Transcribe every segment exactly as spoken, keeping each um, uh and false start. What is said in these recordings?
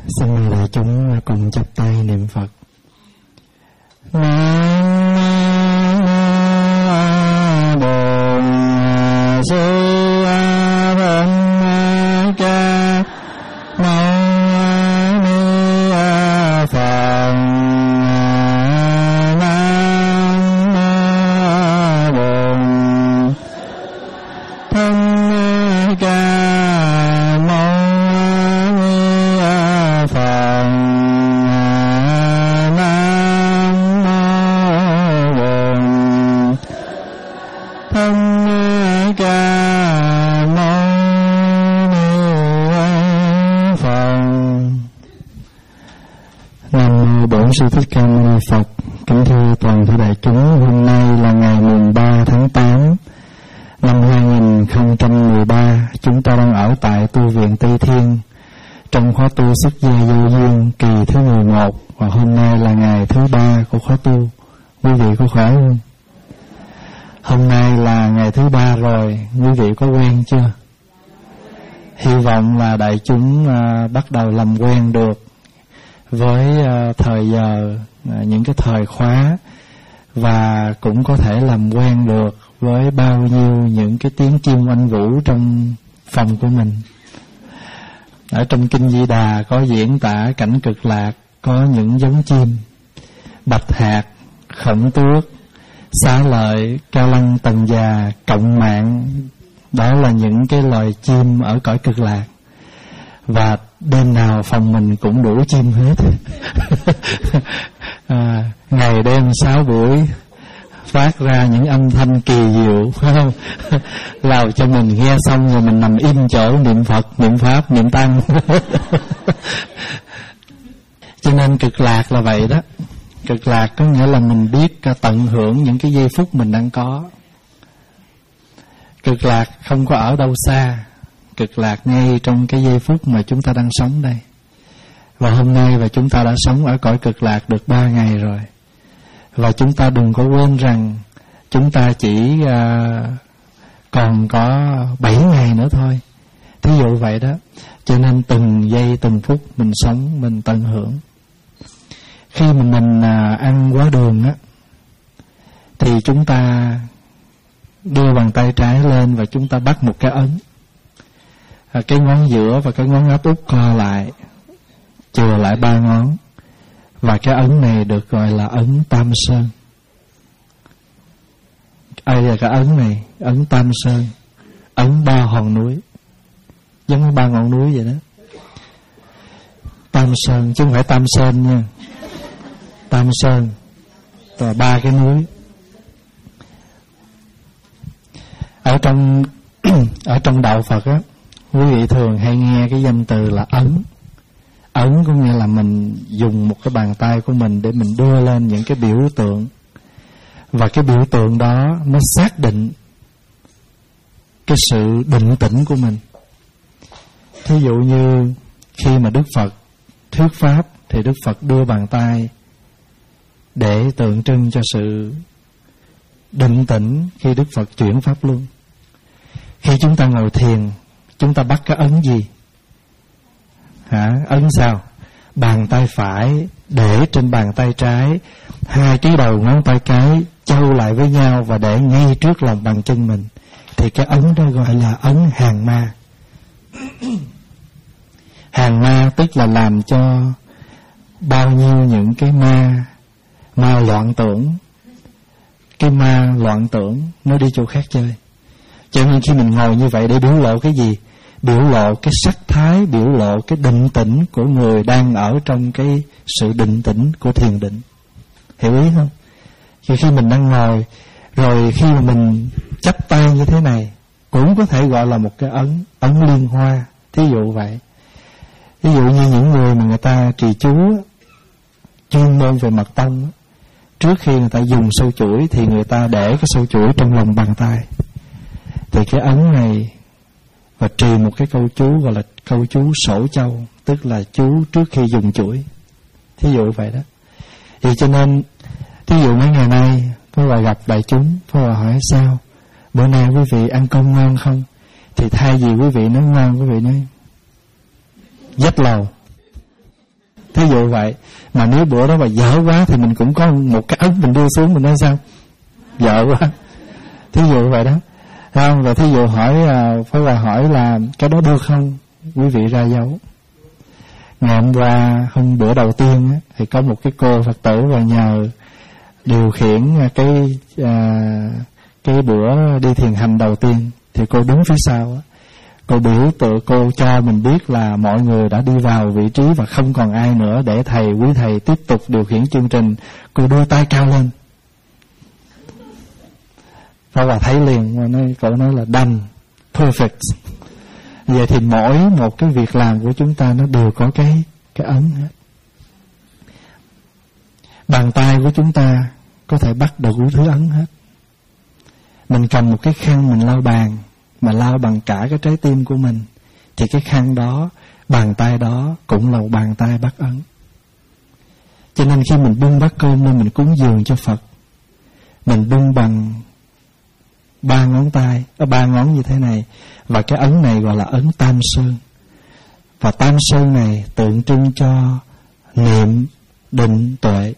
Xin mời đại chúng cùng chắp tay niệm Phật. Nam Bổn Sư Thích Ca Mâu Ni Phật. Nam Bổn Thích Ca Bổn Sư Thích Ca Mâu Ni Phật. Kính thưa toàn thể đại chúng, hôm nay là ngày mùng ba tháng tám năm hai nghìn không trăm mười ba. Chúng ta đang ở tại tu viện Tây Thiên trong khóa tu xuất gia vô duyên kỳ thứ mười một, và hôm nay là ngày thứ ba của khóa tu. Quý vị có khỏe không? Hôm nay là ngày thứ ba rồi, quý vị có quen chưa? Hy vọng là đại chúng uh, bắt đầu làm quen được với uh, thời giờ, uh, những cái thời khóa, và cũng có thể làm quen được với bao nhiêu những cái tiếng chim oanh vũ trong phòng của mình. Ở trong Kinh Di Đà có diễn tả cảnh Cực Lạc, có những giống chim bạch hạt, khổng tước, xá lợi, cao lăng, tần già, cộng mạng. Đó là những cái loài chim ở cõi Cực Lạc. Và đêm nào phòng mình cũng đủ chim hết. à, Ngày đêm sáu buổi phát ra những âm thanh kỳ diệu, phải không? Làm cho mình nghe xong rồi mình nằm im chỗ niệm Phật, niệm Pháp, niệm Tăng. Cho nên Cực Lạc là vậy đó. Cực Lạc có nghĩa là mình biết tận hưởng những cái giây phút mình đang có. Cực Lạc không có ở đâu xa. Cực Lạc ngay trong cái giây phút mà chúng ta đang sống đây. Và hôm nay và chúng ta đã sống ở cõi Cực Lạc được ba ngày rồi. Và chúng ta đừng có quên rằng chúng ta chỉ uh, còn có bảy ngày nữa thôi. Thí dụ vậy đó. Cho nên từng giây từng phút mình sống, mình tận hưởng. Khi mà mình uh, ăn quá đường á, thì chúng ta đưa bàn tay trái lên và chúng ta bắt một cái ấn. À, cái ngón giữa và cái ngón áp út co lại, chừa lại ba ngón. Và cái ấn này được gọi là ấn Tam Sơn. Ai là cái ấn này? Ấn Tam Sơn, ấn ba hòn núi, giống như ba ngọn núi vậy đó. Tam Sơn, chứ không phải Tam Sơn nha. Tam Sơn và ba cái núi. Ở trong ở trong đạo Phật á, quý vị thường hay nghe cái danh từ là ấn. Ấn có nghĩa là mình dùng một cái bàn tay của mình để mình đưa lên những cái biểu tượng. Và cái biểu tượng đó nó xác định cái sự định tĩnh của mình. Thí dụ như khi mà Đức Phật thuyết Pháp thì Đức Phật đưa bàn tay để tượng trưng cho sự định tĩnh khi Đức Phật chuyển Pháp Luân. Khi chúng ta ngồi thiền, chúng ta bắt cái ấn gì? Hả? Ấn sao? Bàn tay phải để trên bàn tay trái, hai cái đầu ngón tay cái châu lại với nhau và để ngay trước lòng bàn chân mình. Thì cái ấn đó gọi là ấn hàng ma. Hàng ma tức là làm cho bao nhiêu những cái ma, ma loạn tưởng, cái ma loạn tưởng nó đi chỗ khác chơi. Cho nên khi mình ngồi như vậy để biểu lộ cái gì? Biểu lộ cái sắc thái, biểu lộ cái định tĩnh của người đang ở trong cái sự định tĩnh của thiền định. Hiểu ý không? Khi khi mình đang ngồi, rồi khi mà mình chắp tay như thế này, cũng có thể gọi là một cái ấn, ấn liên hoa. Thí dụ vậy. Ví dụ như những người mà người ta trì chú, chuyên môn về mật tông, trước khi người ta dùng sâu chuỗi thì người ta để cái sâu chuỗi trong lòng bàn tay. Thì cái ấn này, và trì một cái câu chú gọi là câu chú sổ châu, tức là chú trước khi dùng chuỗi. Thí dụ vậy đó. Thì cho nên, thí dụ mấy ngày nay Pháp Hòa gặp đại chúng, Pháp Hòa hỏi sao? Bữa nay quý vị ăn cơm ngon không? Thì thay vì quý vị nói ngon, quý vị nói dách lầu. Thí dụ vậy. Mà nếu bữa đó mà dở quá thì mình cũng có một cái ấn mình đưa xuống, mình nói sao? Dở quá. Thí dụ vậy đó. Không? Rồi thí dụ hỏi, Pháp Hòa hỏi là cái đó được không? Quý vị ra dấu. Ngày hôm qua, hôm bữa đầu tiên á, thì có một cái cô Phật tử vào nhờ điều khiển cái à, cái bữa đi thiền hành đầu tiên. Thì cô đứng phía sau á, cô biểu tự cô cho mình biết là mọi người đã đi vào vị trí và không còn ai nữa để thầy, quý thầy tiếp tục điều khiển chương trình. Cô đưa tay cao lên. Pháp Hòa thấy liền, mà nói, cậu nói là done, perfect. Vậy thì mỗi một cái việc làm của chúng ta nó đều có cái cái ấn hết. Bàn tay của chúng ta có thể bắt đủ thứ ấn hết. Mình cầm một cái khăn mình lau bàn, mà lau bằng cả cái trái tim của mình, thì cái khăn đó, bàn tay đó cũng là một bàn tay bắt ấn. Cho nên khi mình bưng bát cơm lên mình cúng dường cho Phật, mình bưng bằng ba ngón tay, ba ngón như thế này, và cái ấn này gọi là ấn Tam Sơn. Và Tam Sơn này tượng trưng cho niệm, định, tuệ.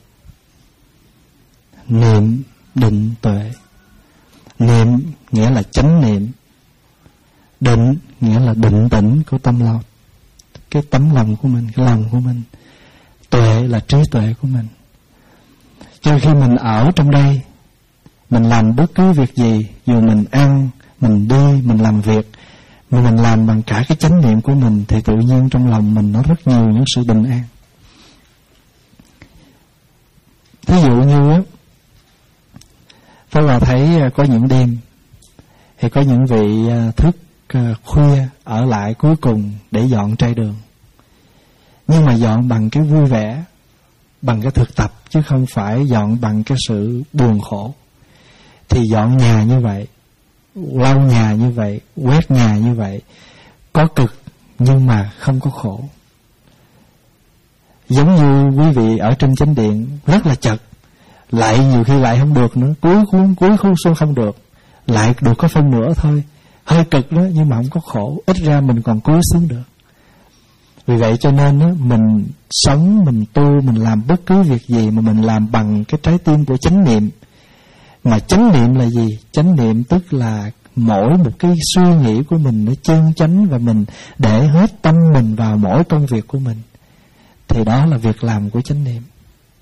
Niệm, định, tuệ. Niệm nghĩa là chánh niệm, định nghĩa là định tĩnh của tâm lòng, cái tấm lòng của mình, cái lòng của mình. Tuệ là trí tuệ của mình. Cho khi mình ở trong đây, mình làm bất cứ việc gì, dù mình ăn, mình đi, mình làm việc, mà mình làm bằng cả cái chánh niệm của mình, thì tự nhiên trong lòng mình nó rất nhiều những sự bình an. Thí dụ như á, Pháp Hòa thấy có những đêm thì có những vị thức khuya ở lại cuối cùng để dọn trai đường, nhưng mà dọn bằng cái vui vẻ, bằng cái thực tập, chứ không phải dọn bằng cái sự buồn khổ. Thì dọn nhà như vậy, lau nhà như vậy, quét nhà như vậy, có cực nhưng mà không có khổ. Giống như quý vị ở trên chánh điện rất là chật, lại nhiều khi lại không được nữa, cuối cuối cuối không số không được, lại được có phân nửa thôi, hơi cực đó, nhưng mà không có khổ, ít ra mình còn cúi xuống được. Vì vậy cho nên đó, mình sống, mình tu, mình làm bất cứ việc gì mà mình làm bằng cái trái tim của chánh niệm. Mà chánh niệm là gì? Chánh niệm tức là mỗi một cái suy nghĩ của mình nó chân chánh, và mình để hết tâm mình vào mỗi công việc của mình, thì đó là việc làm của chánh niệm.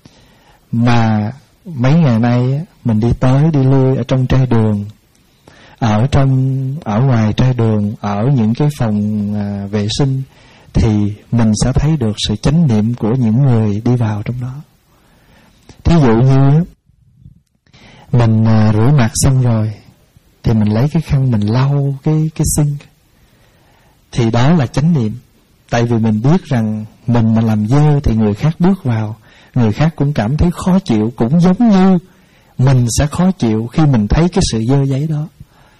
Mà mấy ngày nay mình đi tới đi lui ở trong trai đường, ở trong ở ngoài trai đường, ở những cái phòng à, vệ sinh, thì mình sẽ thấy được sự chánh niệm của những người đi vào trong đó. Thí dụ như mình à, rửa mặt xong rồi thì mình lấy cái khăn mình lau cái cái sink, thì đó là chánh niệm. Tại vì mình biết rằng mình mà làm dơ thì người khác bước vào, người khác cũng cảm thấy khó chịu, cũng giống như mình sẽ khó chịu khi mình thấy cái sự dơ giấy đó.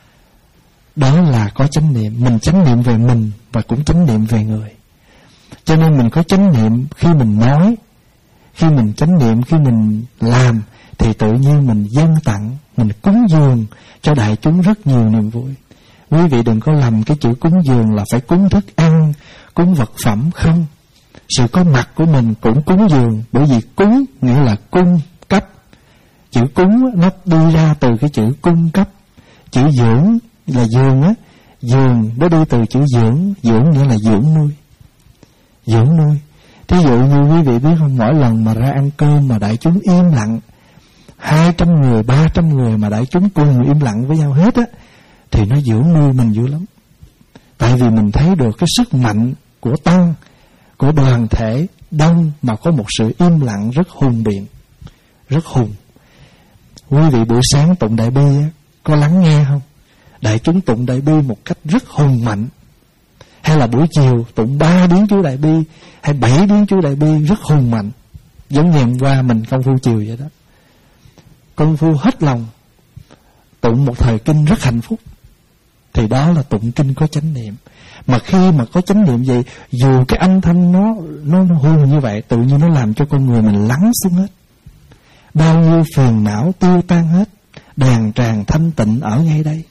Đó là có chánh niệm. Mình chánh niệm về mình và cũng chánh niệm về người. Cho nên mình có chánh niệm khi mình nói, khi mình chánh niệm khi mình làm, thì tự nhiên mình dâng tặng, mình cúng dường cho đại chúng rất nhiều niềm vui. Quý vị đừng có lầm cái chữ cúng dường là phải cúng thức ăn, cúng vật phẩm, không. Sự có mặt của mình cũng cúng dường, bởi vì cúng nghĩa là cung cấp. Chữ cúng nó đi ra từ cái chữ cung cấp. Chữ dưỡng là giường á, giường nó đi từ chữ dưỡng, dưỡng nghĩa là dưỡng nuôi. Dưỡng nuôi. Thí dụ như quý vị biết không, mỗi lần mà ra ăn cơm mà đại chúng im lặng, hai trăm người, ba trăm người mà đại chúng cùng im lặng với nhau hết á, thì nó dưỡng nuôi mình dữ lắm. Tại vì mình thấy được cái sức mạnh của tăng, của đoàn thể đông mà có một sự im lặng rất hùng biện, rất hùng. Quý vị buổi sáng tụng đại bi á, có lắng nghe không? Đại chúng tụng đại bi một cách rất hùng mạnh. Hay là buổi chiều tụng ba điếu chú đại bi hay bảy điếu chú đại bi rất hùng mạnh. Giống như hôm qua mình công phu chiều vậy đó, công phu hết lòng, tụng một thời kinh rất hạnh phúc. Thì đó là tụng kinh có chánh niệm. Mà khi mà có chánh niệm gì, dù cái âm thanh nó nó, nó hùng như vậy, tự nhiên nó làm cho con người mình lắng xuống hết. Bao nhiêu phiền não tiêu tan hết, đàn tràng thanh tịnh ở ngay đây.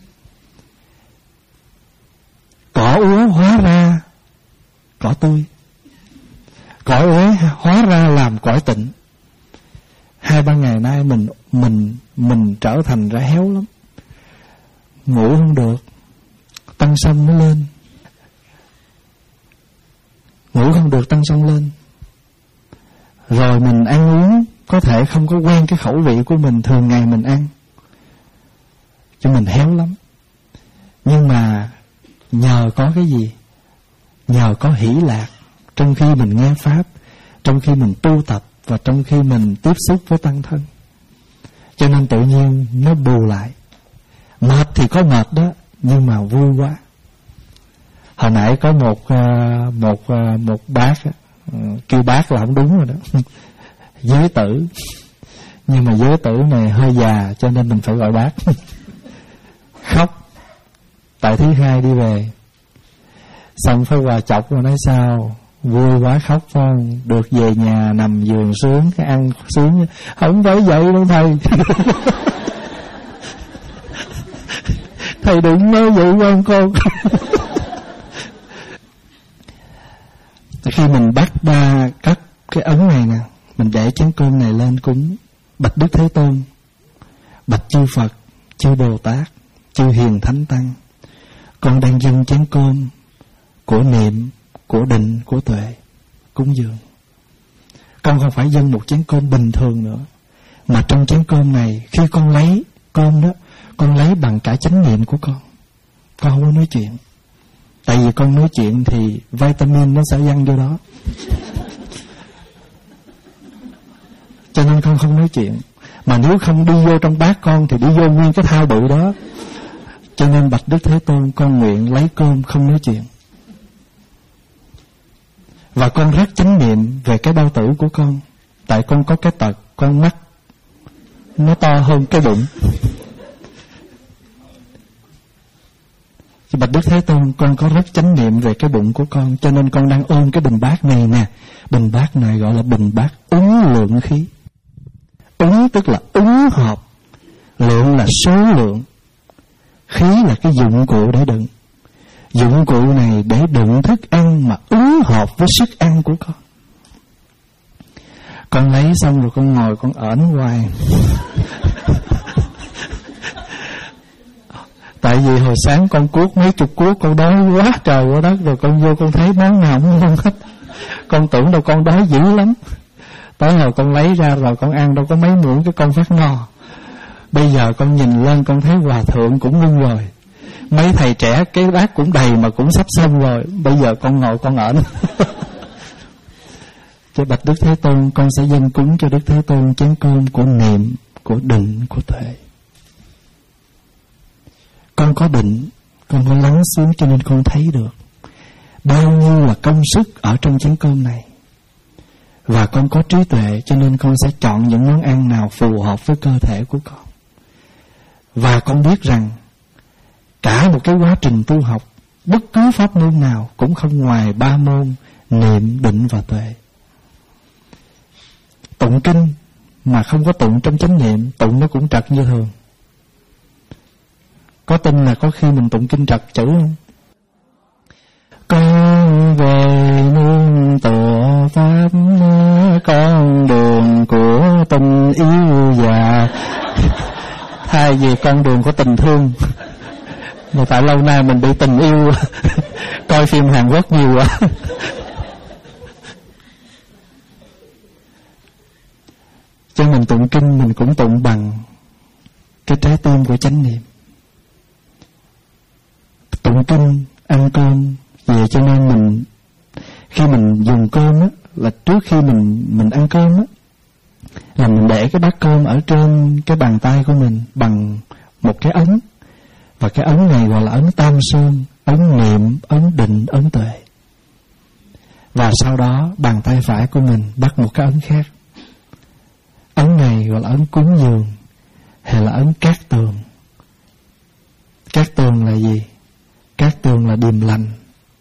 Cỏ úa hóa ra cỏ tươi. cõi uế hóa ra làm cõi tịnh. Hai ba ngày nay mình mình mình trở thành ra héo lắm, ngủ không được, tăng sông nó lên, ngủ không được tăng sông lên. Rồi mình ăn uống có thể không có quen cái khẩu vị của mình thường ngày mình ăn, cho mình héo lắm. Nhưng mà nhờ có cái gì? Nhờ có hỷ lạc trong khi mình nghe pháp, trong khi mình tu tập, và trong khi mình tiếp xúc với tăng thân, cho nên tự nhiên nó bù lại. Mệt thì có mệt đó, nhưng mà vui quá. Hồi nãy có một một một bác, kêu bác là không đúng rồi đó, giới tử. Nhưng mà giới tử này hơi già cho nên mình phải gọi bác. Khóc tại thứ hai đi về, xong phải quà chọc rồi nói sao vui quá, khóc phải không? Được về nhà nằm giường sướng, cái ăn sướng. Không phải vậy đâu thầy. Thầy đừng nói vậy con con. Khi mình bắt ba cắt cái ấn này nè, mình để chén cơm này lên cúng bạch Đức Thế Tôn, bạch chư Phật, chư Bồ Tát, chư Hiền Thánh Tăng, con đang dâng chén cơm của niệm, của định, của tuệ cúng dường. Con không phải dâng một chén cơm bình thường nữa, mà trong chén cơm này khi con lấy cơm đó, con lấy bằng cả chánh niệm của con. Con không có nói chuyện, tại vì con nói chuyện thì vitamin nó sẽ văng vô đó, cho nên con không nói chuyện. Mà nếu không đi vô trong bát con thì đi vô nguyên cái thao bự đó. Cho nên bạch Đức Thế Tôn, con nguyện lấy cơm không nói chuyện. Và con rất chánh niệm về cái bao tử của con, tại con có cái tật con mắt nó to hơn cái bụng. Bạch Đức Thế Tôn, con có rất chánh niệm về cái bụng của con, cho nên con đang ôm cái bình bát này nè. Bình bát này gọi là bình bát ứng lượng khí. Ứng tức là ứng hợp, lượng là số lượng, khí là cái dụng cụ để đựng. Dụng cụ này để đựng thức ăn mà ứng hợp với sức ăn của con. Con lấy xong rồi con ngồi con ởn hoài. Tại vì hồi sáng con cuốc mấy chục cuốc, con đói quá trời quá đất, rồi con vô con thấy món nào cũng không hết. Con tưởng đâu con đói dữ lắm. Tới hồi con lấy ra rồi con ăn đâu có mấy muỗng cái con phát no. Bây giờ con nhìn lên con thấy hòa thượng cũng ngưng rồi, mấy thầy trẻ cái bát cũng đầy mà cũng sắp xong rồi. Bây giờ con ngồi con ởn. Cho bạch Đức Thế Tôn, con sẽ dâng cúng cho Đức Thế Tôn chén cơm của niệm, của định, của tuệ. Con có định, con có lắng xuống cho nên con thấy được bao nhiêu là công sức ở trong chén cơm này. Và con có trí tuệ cho nên con sẽ chọn những món ăn nào phù hợp với cơ thể của con. Và con biết rằng cả một cái quá trình tu học, bất cứ pháp môn nào cũng không ngoài ba môn niệm, định và tuệ. Tụng kinh mà không có tụng trong chánh niệm, tụng nó cũng trật như thường. Có tin là có khi mình tụng kinh trật chữ không? Con về nương tựa pháp, con đường của tình yêu già. Thay vì con đường của tình thương. Mà tại lâu nay mình bị tình yêu coi phim Hàn Quốc nhiều quá. Cho mình tụng kinh mình cũng tụng bằng cái trái tim của chánh niệm. Tụng kinh, ăn cơm về cho nên mình khi mình dùng cơm á, là trước khi mình mình ăn cơm á, là mình để cái bát cơm ở trên cái bàn tay của mình bằng một cái ấn. Và cái ấn này gọi là ấn Tam Sơn, ấn niệm, ấn định, ấn tuệ. Và sau đó bàn tay phải của mình bắt một cái ấn khác. Ấn này gọi là ấn cúng dường, hay là ấn cát tường. Cát tường là gì? Cát tường là điềm lành.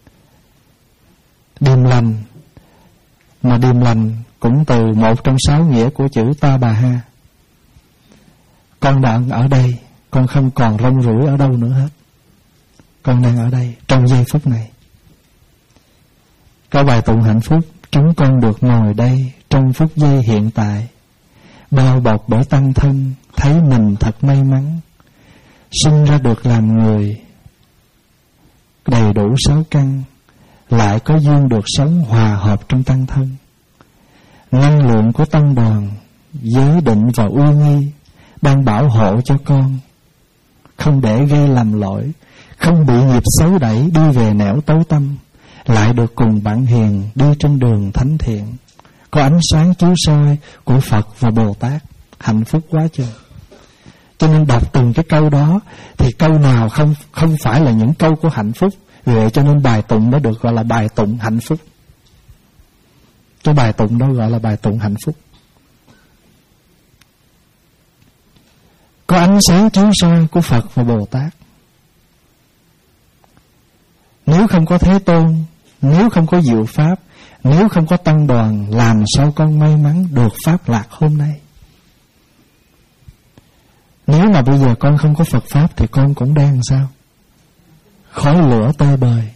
Điềm lành, mà điềm lành cũng từ một trong sáu nghĩa của chữ Ta Bà Ha. Con đang ở đây, con không còn rong ruổi ở đâu nữa hết. Con đang ở đây, trong giây phút này. Có bài tụng hạnh phúc, chúng con được ngồi đây trong phút giây hiện tại, bao bọc bởi tăng thân, thấy mình thật may mắn, sinh ra được làm người, đầy đủ sáu căn, lại có duyên được sống hòa hợp trong tăng thân. Năng lượng của tăng đoàn, giới định và uy nghi đang bảo hộ cho con, không để gây lầm lỗi, không bị nghiệp xấu đẩy đi về nẻo tối tăm, lại được cùng bạn hiền đi trên đường thánh thiện, có ánh sáng chiếu soi của Phật và Bồ Tát, hạnh phúc quá chừng. Cho nên đọc từng cái câu đó thì câu nào không không phải là những câu của hạnh phúc. Vì vậy cho nên bài tụng đó được gọi là bài tụng hạnh phúc. Cái bài tụng đó gọi là bài tụng hạnh phúc. Có ánh sáng chiếu soi của Phật và Bồ Tát. Nếu không có Thế Tôn, nếu không có diệu pháp, nếu không có tăng đoàn, làm sao con may mắn được pháp lạc hôm nay? Nếu mà bây giờ con không có Phật pháp thì con cũng đang sao? Khói lửa tơi bời.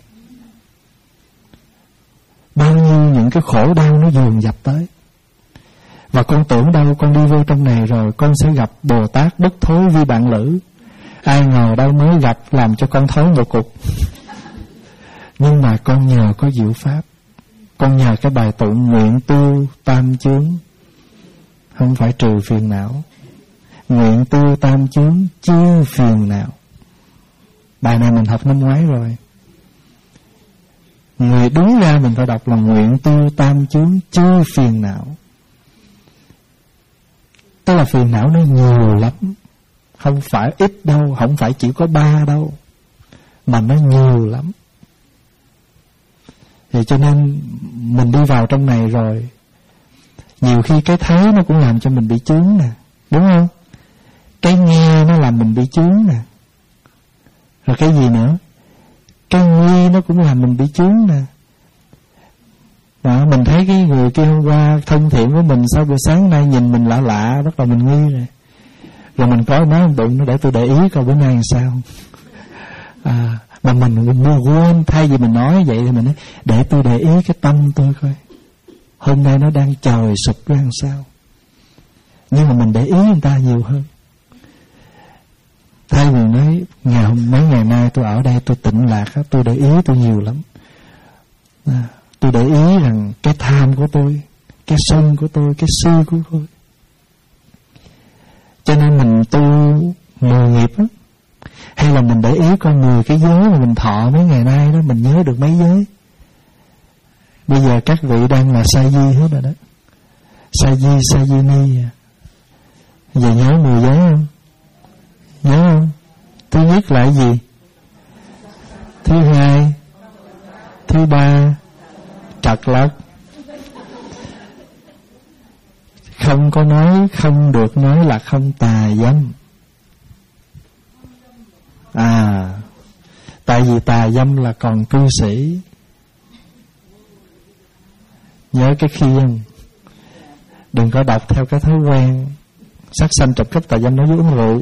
Bao nhiêu những cái khổ đau nó dồn dập tới. Và con tưởng đâu con đi vô trong này rồi con sẽ gặp Bồ Tát bất thối vi bạn lữ. Ai ngờ đâu mới gặp làm cho con thối một cục. Nhưng mà con nhờ có diệu pháp, con nhờ cái bài tụng nguyện tu tam chướng, không phải trừ phiền não. Nguyện tu tam chướng chư phiền não. Bài này mình học năm ngoái rồi. Người đúng ra mình phải đọc là nguyện tu tam chướng chư phiền não. Tức là phiền não nó nhiều lắm, không phải ít đâu, không phải chỉ có ba đâu, mà nó nhiều lắm. Thì cho nên mình đi vào trong này rồi, nhiều khi cái thấy nó cũng làm cho mình bị chướng nè, đúng không? Cái nghe nó làm mình bị chướng nè. Rồi cái gì nữa? Cái nghi nó cũng làm mình bị chướng nè. Đó, mình thấy cái người kia hôm qua thân thiện với mình, sau buổi sáng nay nhìn mình lạ lạ, bắt đầu mình nghi rồi. Rồi mình có nói một bụng nó để tôi để ý coi bữa nay làm sao. À, mà mình mua quên, thay vì mình nói vậy thì mình nói để tôi để ý cái tâm tôi coi, hôm nay nó đang trời sụp ra làm sao. Nhưng mà mình để ý người ta nhiều hơn. Thay vì nói ngày hôm mấy ngày nay tôi ở đây tôi tịnh lạc, tôi để ý tôi nhiều lắm. À, tôi để ý rằng cái tham của tôi, cái sân của tôi, cái si của tôi. Cho nên mình tu mười nghiệp á, hay là mình để ý coi mười cái giới mà mình thọ mấy ngày nay đó, mình nhớ được mấy giới. Bây giờ các vị đang là sa di hết rồi đó. Sa di, sa di ni. Giờ nhớ mười giới không? Nhớ không? Thứ nhất là cái gì? Thứ hai, thứ ba, trật lất. Không có nói, không được nói là không tà dâm. À, tại vì tà dâm là còn cư sĩ. Nhớ cái khi không? Đừng có đọc theo cái thói quen sát sanh trộm cắp tà dâm nói với uống rượu.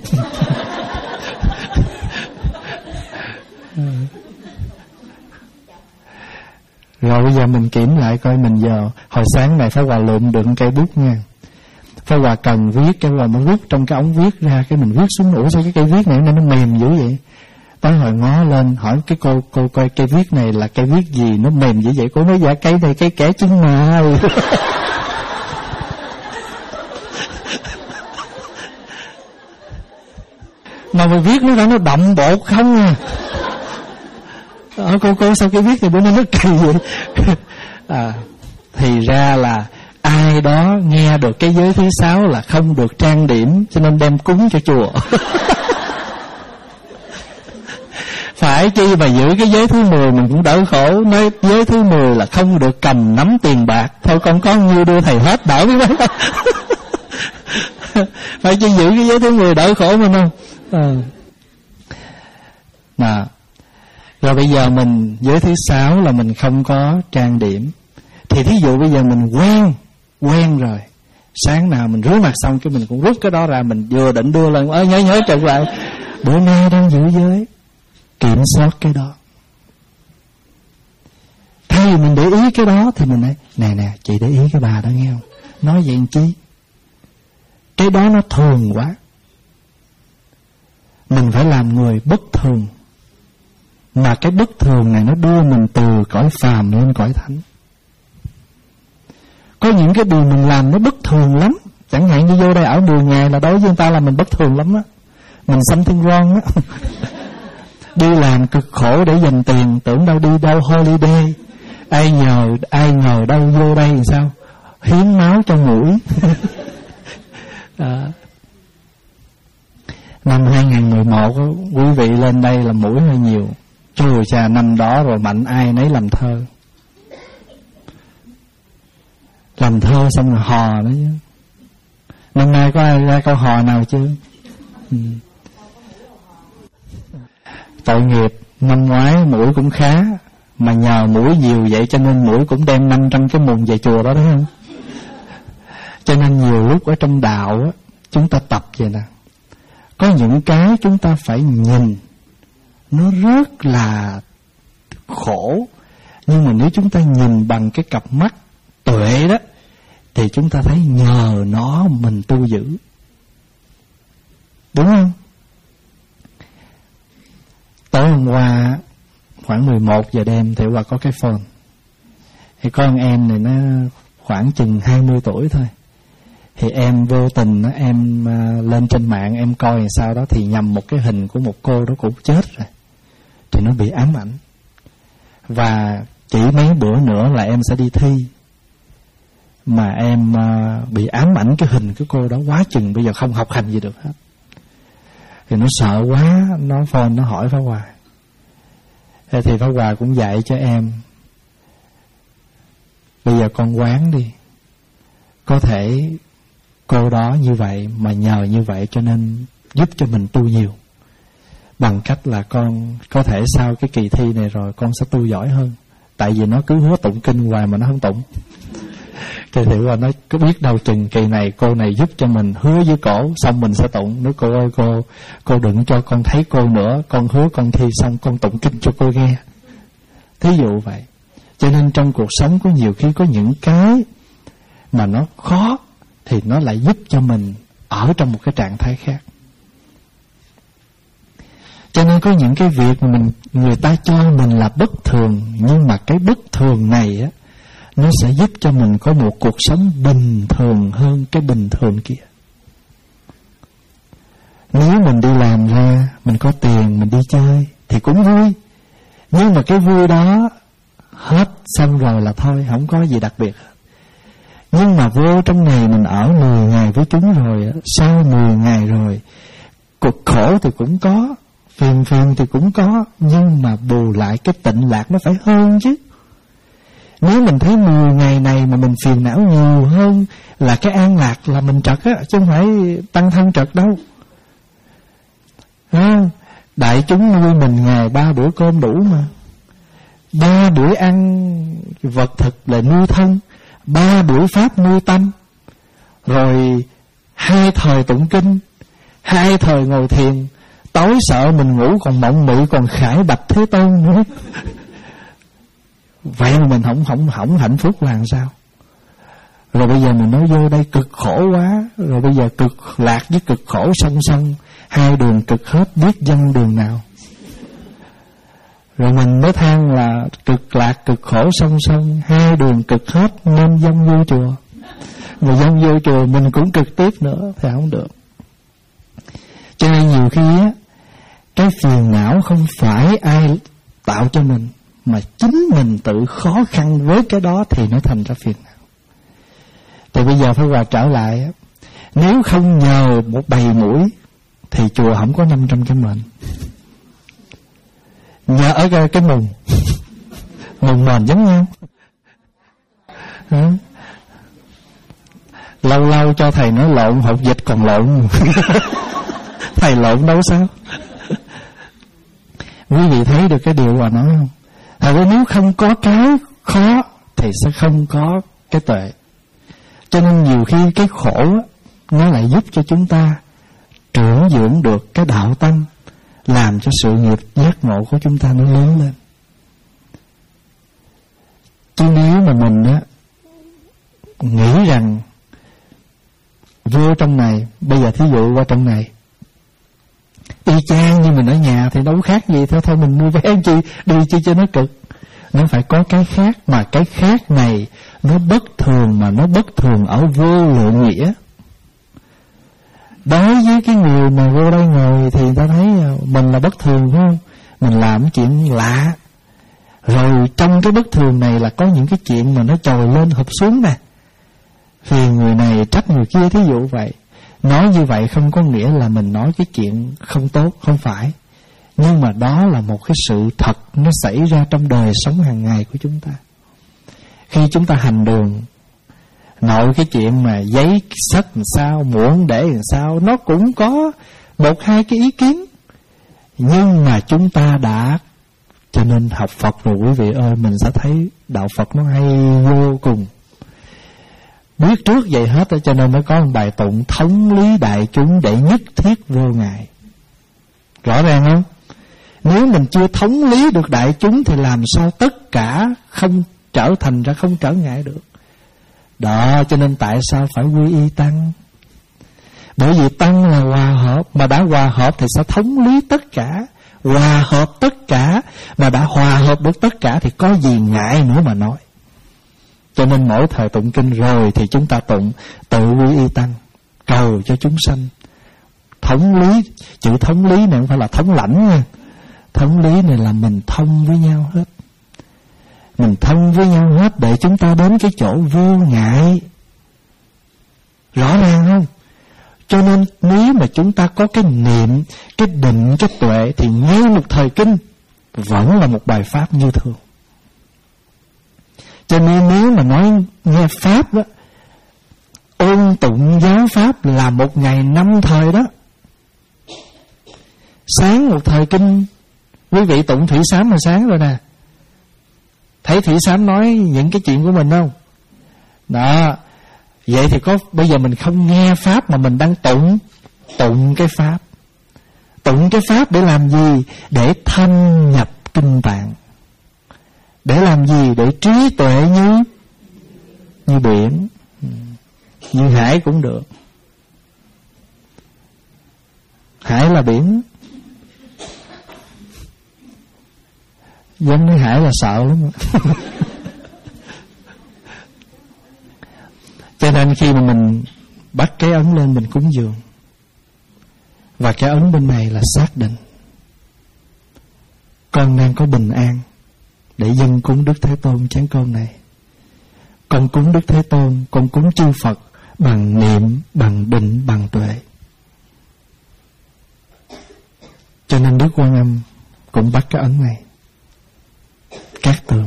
Rồi bây giờ mình kiểm lại coi mình giờ hồi sáng này Pháp Hòa lượm đựng cây bút nha. Pháp Hòa cần viết, cái rồi nó rút trong cái ống viết ra, cái mình viết xuống. Ủa sao cái cây viết này nó mềm dữ vậy? Tới hồi ngó lên hỏi cái cô cô coi cây viết này là cây viết gì nó mềm dữ vậy? Cô nói dạ cây này cây kẻ chân màu. Mà mày viết nó ra nó đậm bột không à. Ờ, cô cô sao cái viết này bữa nay nó kỳ vậy? À, thì ra là ai đó nghe được cái giới thứ sáu là không được trang điểm, cho nên đem cúng cho chùa. Phải chi mà giữ cái giới thứ mười mình cũng đỡ khổ. Nói giới thứ mười là không được cầm nắm tiền bạc. Thôi con có nhiêu đưa thầy hết đỡ với mấy. Phải chi giữ cái giới thứ mười đỡ khổ mình không? À. Mà rồi bây giờ mình giới thứ sáu là mình không có trang điểm. Thì thí dụ bây giờ mình quen Quen rồi, sáng nào mình rửa mặt xong cái mình cũng rút cái đó ra, mình vừa định đưa lên, ơ nhớ nhớ trật lại, bữa nay đang giữ giới, kiểm soát cái đó. Thay vì mình để ý cái đó thì mình nói Nè nè, chị để ý cái bà đó nghe không? Nói vậy làm chi? Cái đó nó thường quá. Mình phải làm người bất thường. Mà cái bất thường này nó đưa mình từ cõi phàm lên cõi thánh. Có những cái điều mình làm nó bất thường lắm. Chẳng hạn như vô đây ở mười ngày là đối với người ta là mình bất thường lắm á. Mình something wrong á. Đi làm cực khổ để dành tiền, tưởng đâu đi đâu holiday. Ai nhờ, ai ngờ đâu vô đây làm sao? Hiến máu cho mũi. À. Năm hai không một một quý vị lên đây là mũi hơi nhiều. Trời cha, năm đó rồi mạnh ai nấy làm thơ. Làm thơ xong rồi hò nữa chứ. Năm nay có ai ra câu hò nào chưa? Ừ. Tội nghiệp, năm ngoái mũi cũng khá, mà nhờ mũi nhiều vậy cho nên mũi cũng đem năm trăm cái mùng về chùa đó, đúng không? Cho nên nhiều lúc ở trong đạo á, chúng ta tập vậy nè. Có những cái chúng ta phải nhìn, nó rất là khổ, nhưng mà nếu chúng ta nhìn bằng cái cặp mắt tuệ đó, thì chúng ta thấy nhờ nó mình tu giữ. Đúng không? Tối hôm qua khoảng mười một giờ đêm thì qua có cái phone. Thì con em này nó khoảng chừng hai mươi tuổi thôi. Thì em vô tình em lên trên mạng em coi sao đó, thì nhầm một cái hình của một cô đó cũng chết rồi. Thì nó bị ám ảnh. Và chỉ mấy bữa nữa là em sẽ đi thi, mà em bị ám ảnh cái hình cái cô đó quá chừng, bây giờ không học hành gì được hết. Thì nó sợ quá, nó phone nó hỏi Pháp Hòa. Thì Pháp Hòa cũng dạy cho em, bây giờ con quán đi. Có thể cô đó như vậy, mà nhờ như vậy cho nên giúp cho mình tu nhiều. Bằng cách là con có thể sau cái kỳ thi này rồi con sẽ tu giỏi hơn. Tại vì nó cứ hứa tụng kinh hoài mà nó không tụng. Thì Thiệu Hòa nói, cứ biết đâu chừng kỳ này cô này giúp cho mình, hứa với cổ xong mình sẽ tụng. Nói cô ơi cô, cô đừng cho con thấy cô nữa, con hứa con thi xong con tụng kinh cho cô nghe. Thí dụ vậy. Cho nên trong cuộc sống có nhiều khi có những cái mà nó khó, thì nó lại giúp cho mình ở trong một cái trạng thái khác. Cho nên có những cái việc mà mình người ta cho mình là bất thường, nhưng mà cái bất thường này á, nó sẽ giúp cho mình có một cuộc sống bình thường hơn cái bình thường kia. Nếu mình đi làm ra, mình có tiền, mình đi chơi thì cũng vui. Nhưng mà cái vui đó hết xong rồi là thôi, không có gì đặc biệt. Nhưng mà vô trong này mình ở mười ngày với chúng rồi, sau mười ngày rồi, cuộc khổ thì cũng có, phiền phiền thì cũng có, nhưng mà bù lại cái tịnh lạc nó phải hơn chứ. Nếu mình thấy mười ngày này mà mình phiền não nhiều hơn là cái an lạc là mình trật á, chứ không phải tăng thân trật đâu. À, đại chúng nuôi mình ngày ba bữa cơm đủ mà. Ba bữa ăn vật thực là nuôi thân, ba buổi pháp nuôi tâm, rồi hai thời tụng kinh, hai thời ngồi thiền, tối sợ mình ngủ còn mộng mị còn khải bạch Thế Tôn nữa. Vậy mà mình không không không hạnh phúc là làm sao? Rồi bây giờ mình nói vô đây cực khổ quá, rồi bây giờ cực lạc với cực khổ song song, hai đường cực hết, biết dân đường nào? Rồi mình mới than là cực lạc cực khổ song song, hai đường cực hết nên dông vô chùa. Mà dông vô chùa mình cũng cực tiếp nữa thì không được. Cho nên nhiều khi á, cái phiền não không phải ai tạo cho mình, mà chính mình tự khó khăn với cái đó thì nó thành ra phiền não. Thì bây giờ phải hòa trở lại, nếu không nhờ một bầy mũi thì chùa không có năm trăm cái mền. Nhờ ở cái, cái mùng mùng mền giống nhau. Hả? Lâu lâu cho thầy nói lộn, học dịch còn lộn. Thầy lộn đâu sao? Quý vị thấy được cái điều mà nói không? Thật ra nếu không có cái khó thì sẽ không có cái tuệ. Cho nên nhiều khi cái khổ nó lại giúp cho chúng ta trưởng dưỡng được cái đạo tâm, làm cho sự nghiệp giác ngộ của chúng ta nó lớn lên. Chứ nếu mà mình á nghĩ rằng vô trong này, bây giờ thí dụ qua trong này y chang như mình ở nhà thì đâu khác gì, thôi thôi mình mua vé chi, đi chi cho nó cực. Nó phải có cái khác, mà cái khác này nó bất thường, mà nó bất thường ở vô lượng nghĩa. Đối với cái người mà vô đây ngồi thì ta thấy mình là bất thường, phải không? Mình làm chuyện lạ. Rồi trong cái bất thường này là có những cái chuyện mà nó trồi lên hợp xuống nè, thì người này trách người kia, thí dụ vậy. Nói như vậy không có nghĩa là mình nói cái chuyện không tốt, không phải. Nhưng mà đó là một cái sự thật nó xảy ra trong đời sống hàng ngày của chúng ta. Khi chúng ta hành đường, nội cái chuyện mà giấy sách làm sao, muỗng để làm sao, nó cũng có một hai cái ý kiến. Nhưng mà chúng ta đã, cho nên học Phật rồi quý vị ơi, mình sẽ thấy đạo Phật nó hay vô cùng. Biết trước vậy hết, cho nên mới có một bài tụng thống lý đại chúng để nhất thiết vô ngại. Rõ ràng không? Nếu mình chưa thống lý được đại chúng thì làm sao tất cả không trở thành ra không trở ngại được. Đó, cho nên tại sao phải quy y tăng? Bởi vì tăng là hòa hợp, mà đã hòa hợp thì sẽ thống lý tất cả. Hòa hợp tất cả, mà đã hòa hợp được tất cả thì có gì ngại nữa mà nói. Cho nên mỗi thời tụng kinh rồi thì chúng ta tụng tự quy y tăng, cầu cho chúng sanh. Thống lý, chữ thống lý này không phải là thống lãnh nha. Thống lý này là mình thông với nhau hết. Mình thông với nhau hết để chúng ta đến cái chỗ vô ngại. Rõ ràng không? Cho nên nếu mà chúng ta có cái niệm, cái định, cái tuệ thì nghe một thời kinh vẫn là một bài pháp như thường. Cho nên nếu mà nói nghe pháp đó, ôn tụng giáo pháp là một ngày năm thời đó. Sáng một thời kinh, quý vị tụng Thủy Sám mà sáng rồi nè. Thấy Thủy Sám nói những cái chuyện của mình không? Đó. Vậy thì có, bây giờ mình không nghe pháp mà mình đang tụng, tụng cái pháp. Tụng cái pháp để làm gì? Để thâm nhập kinh tạng. Để làm gì? Để trí tuệ như như biển, như hải cũng được. Hải là biển. Dân nói hải là sợ lắm. Cho nên khi mà mình bắt cái ấn lên mình cúng dường, và cái ấn bên này là xác định con đang có bình an để dâng cúng Đức Thế Tôn chén cơm này. Con cúng Đức Thế Tôn, con cúng chư Phật bằng niệm, bằng định, bằng tuệ. Cho nên Đức Quan Âm cũng bắt cái ấn này. Cát tường.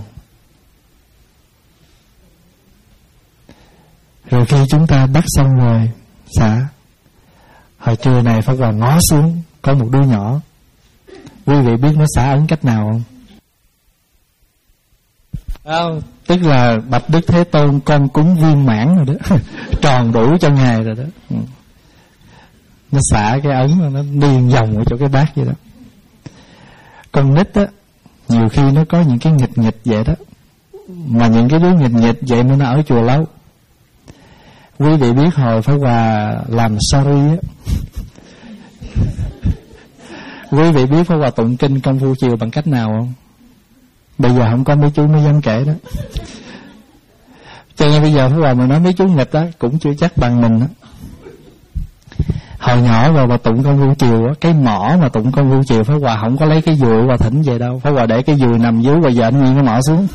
Rồi khi chúng ta bắt xong rồi, xả. Hồi trưa này Pháp Hòa ngó xuống, có một đứa nhỏ. Quý vị biết nó xả ấn cách nào không? Không, tức là bạch Đức Thế Tôn con cúng viên mãn rồi đó. Tròn đủ cho Ngài rồi đó. Nó xả cái ấn, nó đi vòng ở chỗ cái bát vậy đó. Con nít á, nhiều khi nó có những cái nghịch nghịch vậy đó. Mà những cái đứa nghịch nghịch vậy nó ở chùa lâu. Quý vị biết hồi Pháp Hòa làm sorry á. Quý vị biết Pháp Hòa tụng kinh công phu chiều bằng cách nào không? Bây giờ không có mấy chú mới dám kể đó. Cho nên bây giờ Pháp Hòa mà nói mấy chú nghịch đó cũng chưa chắc bằng mình đó. Hồi nhỏ rồi mà tụng công phu chiều á, cái mỏ mà tụng công phu chiều Pháp Hòa không có lấy cái dùi và thỉnh về đâu. Pháp Hòa để cái dùi nằm dưới và giờ anh Nguyên nó mỏ xuống.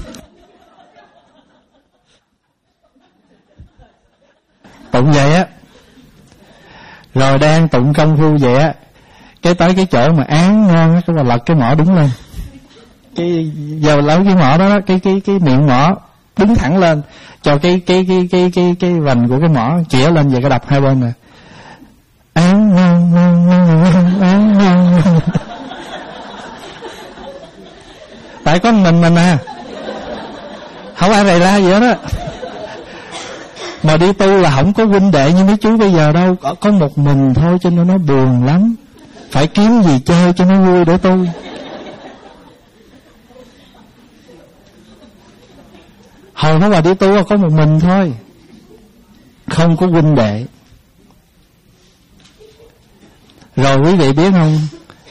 Tụng vậy á. Rồi đang tụng công phu vậy á, cái tới cái chỗ mà án ngon á, cái là lật cái mỏ đúng lên. Cái giờ lấy cái mỏ đó, cái cái cái miệng mỏ đứng thẳng lên, cho cái cái cái cái cái cái vành của cái mỏ chĩa lên về cái đập hai bên nè. Án ngon ngon ngon án ngon. Tại có mình mình à, không ai rầy la gì hết á. Mà đi tu là không có huynh đệ như mấy chú bây giờ đâu, có một mình thôi cho nên nó buồn lắm. Phải kiếm gì chơi cho nó vui để tu. Hồi nó là đi tu là có một mình thôi. không có huynh đệ. Rồi quý vị biết không,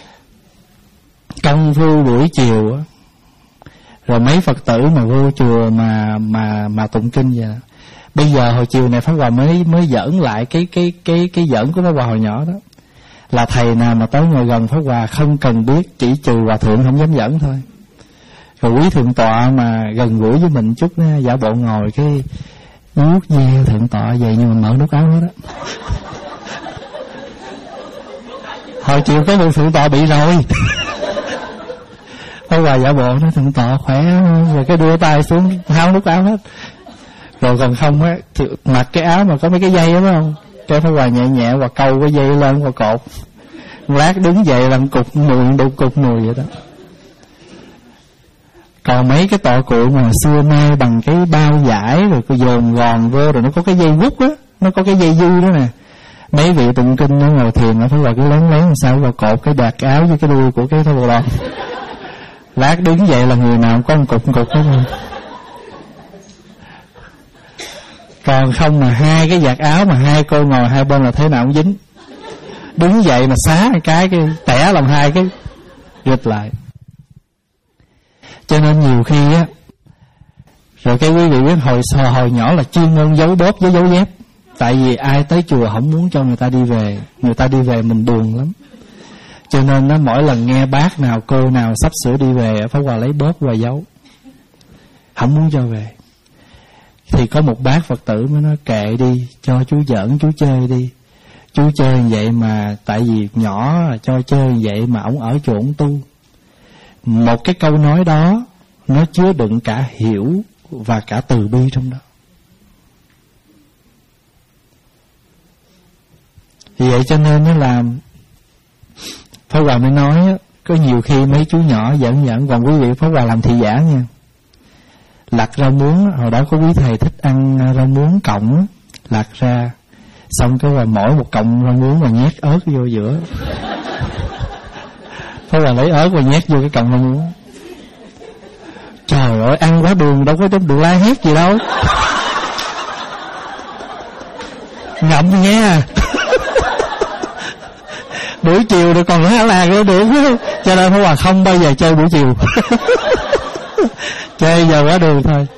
công phu buổi chiều á, rồi mấy Phật tử mà vô chùa mà mà mà tụng kinh vậy. Bây giờ hồi chiều này Pháp Hòa mới mới giỡn lại cái cái cái cái giỡn của Pháp Hòa hồi nhỏ đó, là thầy nào mà tới ngồi gần Pháp Hòa không cần biết, chỉ trừ hòa thượng không dám giỡn thôi. Rồi quý thượng tọa mà gần gũi với mình chút giả bộ ngồi cái vuốt ve thượng tọa vậy nhưng mà mở nút áo hết á. Hồi chiều có một thượng tọa bị rồi. Pháp Hòa giả bộ nói thượng tọa khỏe, rồi cái đưa tay xuống tháo nút áo hết. Rồi còn không á, mặc cái áo mà có mấy cái dây đó, phải không? Cái Pháp Hòa nhẹ nhẹ và câu cái dây lên vào cột. Lát đứng dậy làm cục mùi, đục cục mùi vậy đó. Còn mấy cái tọa cụ mà xưa nay bằng cái bao vải rồi cái dồn gòn vô, rồi nó có cái dây vút á, nó có cái dây dư đó nè. Mấy vị tụng kinh nó ngồi thiền nó phải là cái lén lén làm sao vào cột cái đạt áo với cái đuôi của cái Pháp Hòa đó. Lát đứng dậy là người nào có một cục một cục đó thôi. Còn không mà hai cái vạt áo mà hai cô ngồi hai bên là thế nào cũng dính. Đứng dậy mà xá cái cái tẻ làm hai cái gịch lại. Cho nên nhiều khi á, rồi cái quý vị biết hồi hồi nhỏ là chuyên môn giấu bóp với giấu dép. Tại vì ai tới chùa không muốn cho người ta đi về, người ta đi về mình buồn lắm. Cho nên nó mỗi lần nghe bác nào cô nào sắp sửa đi về Pháp Hòa lấy bóp và giấu, không muốn cho về. Thì có một bác Phật tử mới nói kệ đi, cho chú giỡn chú chơi đi. Chú chơi vậy mà tại vì nhỏ cho chơi vậy mà ổng ở chùa ổng tu. Một cái câu nói đó nó chứa đựng cả hiểu và cả từ bi trong đó. Vì vậy cho nên nó làm Pháp Hòa mới nói có nhiều khi mấy chú nhỏ giỡn giỡn, còn quý vị Pháp Hòa làm thị giả nha. Lặt rau muống, hồi đó có quý thầy thích ăn rau muống cọng, lặt ra xong cái rồi mỗi một cọng rau muống mà nhét ớt vô giữa. Pháp Hòa lấy ớt và nhét vô cái cọng rau muống. Trời ơi, ăn quá đường, đâu có được la hét gì đâu. Ngậm nghe. Buổi chiều rồi còn há làng nữa được. Cho nên Pháp Hòa không bao giờ chơi buổi chiều. Chơi giờ quá đường thôi.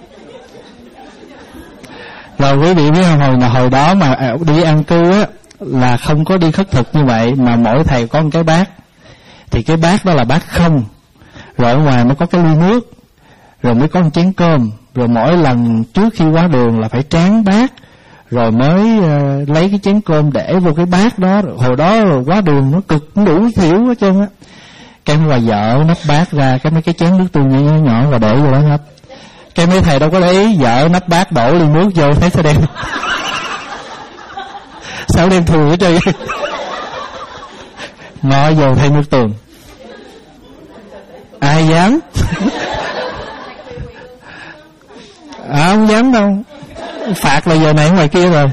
Rồi quý vị biết không, hồi, hồi đó mà đi ăn cư á, là không có đi khất thực như vậy, mà mỗi thầy có một cái bát. Thì cái bát đó là bát không. Rồi ở ngoài mới có cái ly nước, rồi mới có một chén cơm. Rồi mỗi lần trước khi quá đường là phải tráng bát, rồi mới uh, lấy cái chén cơm để vô cái bát đó. Hồi đó rồi quá đường nó cực, nó đủ thiểu hết trơn á. Cái mà vợ nắp bát ra, cái mấy cái chén nước tương nhỏ nhỏ và để vô đó hết. Cái mấy thầy đâu có để ý, vợ nắp bát đổ ly nước vô thấy sao đem. Sao đem thùi hết trơn. Ngó vô thay nước tương. Ai dám. À, không dám đâu. Phạt là giờ này ngoài kia rồi.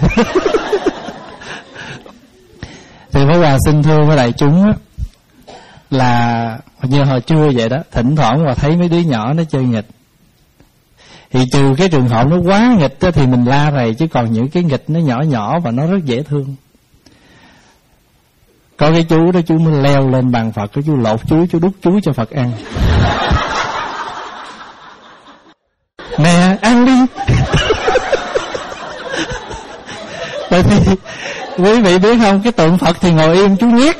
Thì Pháp Hòa xin thưa với đại chúng á, là như hồi trưa vậy đó, thỉnh thoảng mà thấy mấy đứa nhỏ nó chơi nghịch, thì trừ cái trường hợp nó quá nghịch đó, thì mình la rầy, chứ còn những cái nghịch nó nhỏ nhỏ và nó rất dễ thương. Có cái chú đó, chú mới leo lên bàn Phật, cái chú lột chuối, chú đút chuối cho Phật ăn. Nè, ăn đi. Vậy thì quý vị biết không, cái tượng Phật thì ngồi im chú nhét.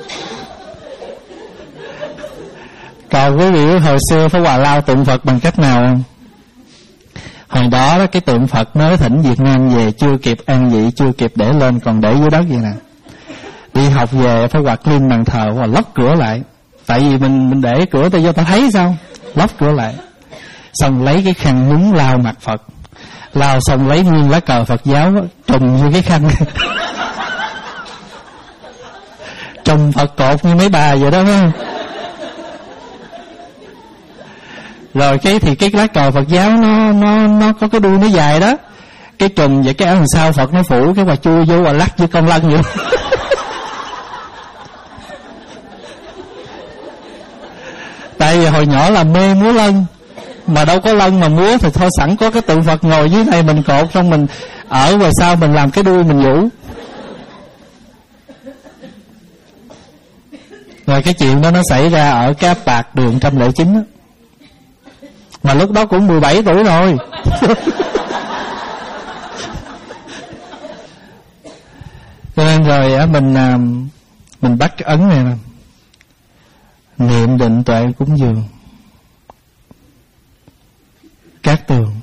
Còn quý vị biết hồi xưa Pháp Hòa lao tượng Phật bằng cách nào không? Hồi đó, đó cái tượng Phật mới thỉnh Việt Nam về, chưa kịp an vị, chưa kịp để lên, còn để dưới đất vậy nè. Đi học về Pháp Hòa clean bàn thờ và lóc cửa lại. Tại vì mình mình để cửa ta vô ta thấy sao? Lóc cửa lại. Xong lấy cái khăn nhúng lau mặt Phật. Lau xong lấy nguyên lá cờ Phật giáo trùm vô cái khăn. Trùm Phật cột như mấy bà vậy đó, phải không? Rồi cái thì cái lá cờ Phật giáo nó nó nó có cái đuôi nó dài đó, cái trùm vậy cái ở đằng sau Phật nó phủ, cái bà chui vô và lắc như con lân vậy. Tại vì hồi nhỏ là mê múa lân, mà đâu có lân mà múa, thì thôi sẵn có cái tượng Phật ngồi dưới này mình cột, xong mình ở ngoài sau mình làm cái đuôi mình vũ. Rồi cái chuyện đó nó xảy ra ở cái Áp Bạc đường một trăm lẻ chín á, mà lúc đó cũng mười bảy tuổi rồi. Cho nên rồi á, mình mình bắt cái ấn này nè, niệm định tuệ cúng dường Cát Tường,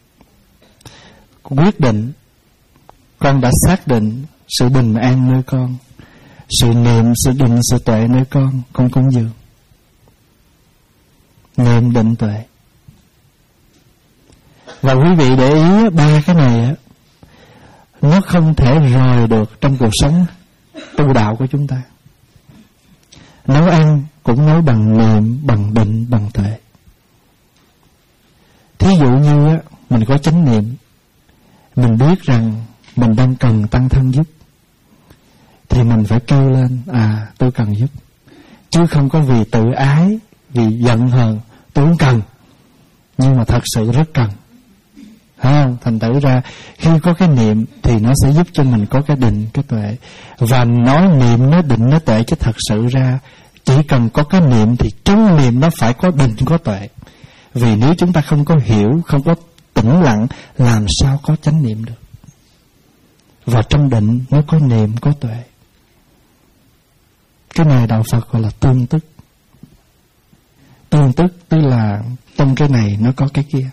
quyết định con đã xác định sự bình an nơi con, sự niệm, sự định, sự tuệ nơi con, con cúng dường. Niệm định tuệ. Và quý vị để ý ba cái này á, nó không thể rời được trong cuộc sống tu đạo của chúng ta. Nấu ăn cũng nấu bằng niệm, bằng định, bằng tuệ. Thí dụ như á, mình có chánh niệm, mình biết rằng mình đang cần tăng thân giúp, thì mình phải kêu lên, à tôi cần giúp, chứ không có vì tự ái, vì giận hờn tôi không cần, nhưng mà thật sự rất cần. Thấy không? Thành thử ra khi có cái niệm thì nó sẽ giúp cho mình có cái định, cái tuệ. Và nói niệm, nói định, nói tuệ, chứ thật sự ra chỉ cần có cái niệm thì trong niệm nó phải có định, có tuệ. Vì nếu chúng ta không có hiểu, không có tĩnh lặng, làm sao có chánh niệm được. Và trong định nó có niệm, có tuệ. Cái này đạo Phật gọi là tương tức. Tương tức tức là trong cái này nó có cái kia.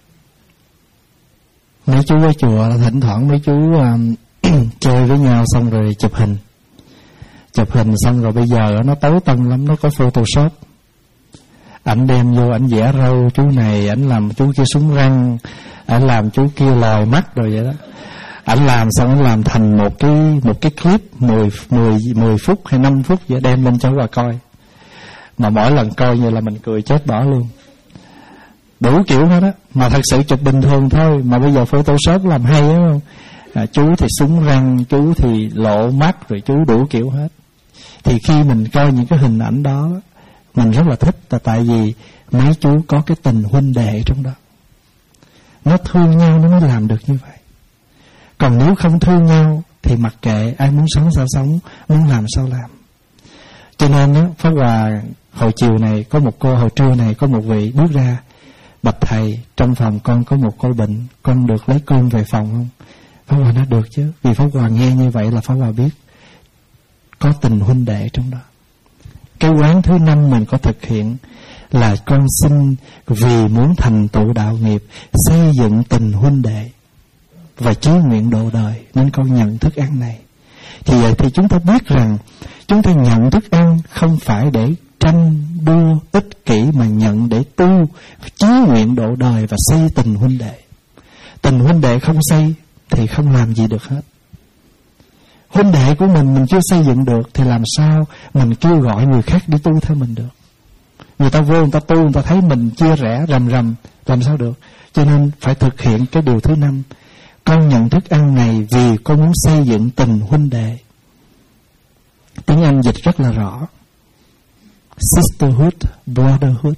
Mấy chú ở chùa là thỉnh thoảng mấy chú uh, chơi với nhau xong rồi chụp hình. Chụp hình xong rồi bây giờ nó tối tân lắm, nó có Photoshop. Ảnh đem vô, ảnh vẽ râu chú này, ảnh làm chú kia súng răng, ảnh làm chú kia lòi mắt rồi vậy đó. Ảnh làm xong ảnh làm thành một cái một cái clip mười mười mười phút hay năm phút vậy, đem lên cho bà coi. Mà mỗi lần coi như là mình cười chết bỏ luôn. Đủ kiểu hết á, mà thật sự chụp bình thường thôi, mà bây giờ Photoshop làm hay đúng không? À, chú thì súng răng, chú thì lộ mắt, rồi chú đủ kiểu hết. Thì khi mình coi những cái hình ảnh đó, mình rất là thích, là tại vì mấy chú có cái tình huynh đệ trong đó. Nó thương nhau nó mới làm được như vậy. Còn nếu không thương nhau thì mặc kệ, ai muốn sống sao sống, muốn làm sao làm. Cho nên á, Pháp Hòa hồi chiều này có một cô, hồi trưa này có một vị bước ra, bạch thầy, trong phòng con có một cô bệnh, con được lấy cơm về phòng không? Pháp Hòa nói được chứ. Vì Pháp Hòa nghe như vậy là Pháp Hòa biết có tình huynh đệ trong đó. Cái quán thứ năm mình có thực hiện là con xin vì muốn thành tựu đạo nghiệp, xây dựng tình huynh đệ và chí nguyện độ đời, nên con nhận thức ăn này. Thì vậy thì chúng ta biết rằng chúng ta nhận thức ăn không phải để tranh đua ích kỷ, mà nhận để tu chí nguyện độ đời và xây tình huynh đệ. Tình huynh đệ không xây thì không làm gì được hết. Huynh đệ của mình mình chưa xây dựng được thì làm sao mình kêu gọi người khác đi tu theo mình được. Người ta vô người ta tu, người ta thấy mình chia rẽ rầm rầm, làm sao được. Cho nên phải thực hiện cái điều thứ năm. Con nhận thức ăn này vì con muốn xây dựng tình huynh đệ. Tiếng Anh dịch rất là rõ. Sisterhood, brotherhood.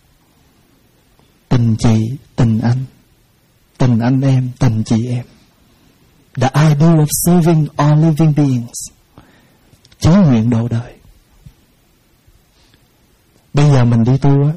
Tình chị, tình anh. Tình anh em, tình chị em. The ideal of serving all living beings. Chí nguyện độ đời. Bây giờ mình đi tu á,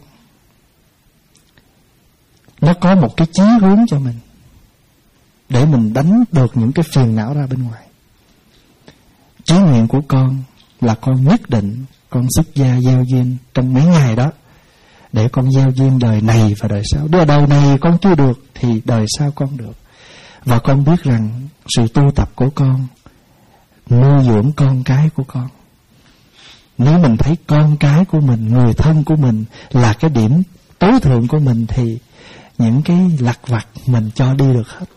nó có một cái chí hướng cho mình, để mình đánh được những cái phiền não ra bên ngoài. Chí nguyện của con là con nhất định con xuất gia gieo duyên trong mấy ngày đó, để con gieo duyên đời này và đời sau. Đời đầu này con chưa được thì đời sau con được. Và con biết rằng sự tu tập của con nuôi dưỡng con cái của con. Nếu mình thấy con cái của mình, người thân của mình là cái điểm tối thượng của mình, thì những cái lặt vặt mình cho đi được hết.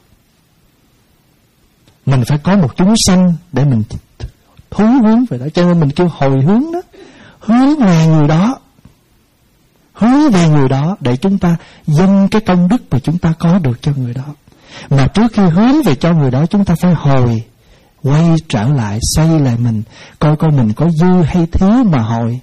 Mình phải có một chúng sanh để mình thú hướng về đó. Cho nên mình kêu hồi hướng đó, hướng về người đó, hướng về người đó để chúng ta dâng cái công đức mà chúng ta có được cho người đó. Mà trước khi hướng về cho người đó, chúng ta phải hồi, quay trở lại, xoay lại mình, coi coi mình có dư hay thiếu mà hồi,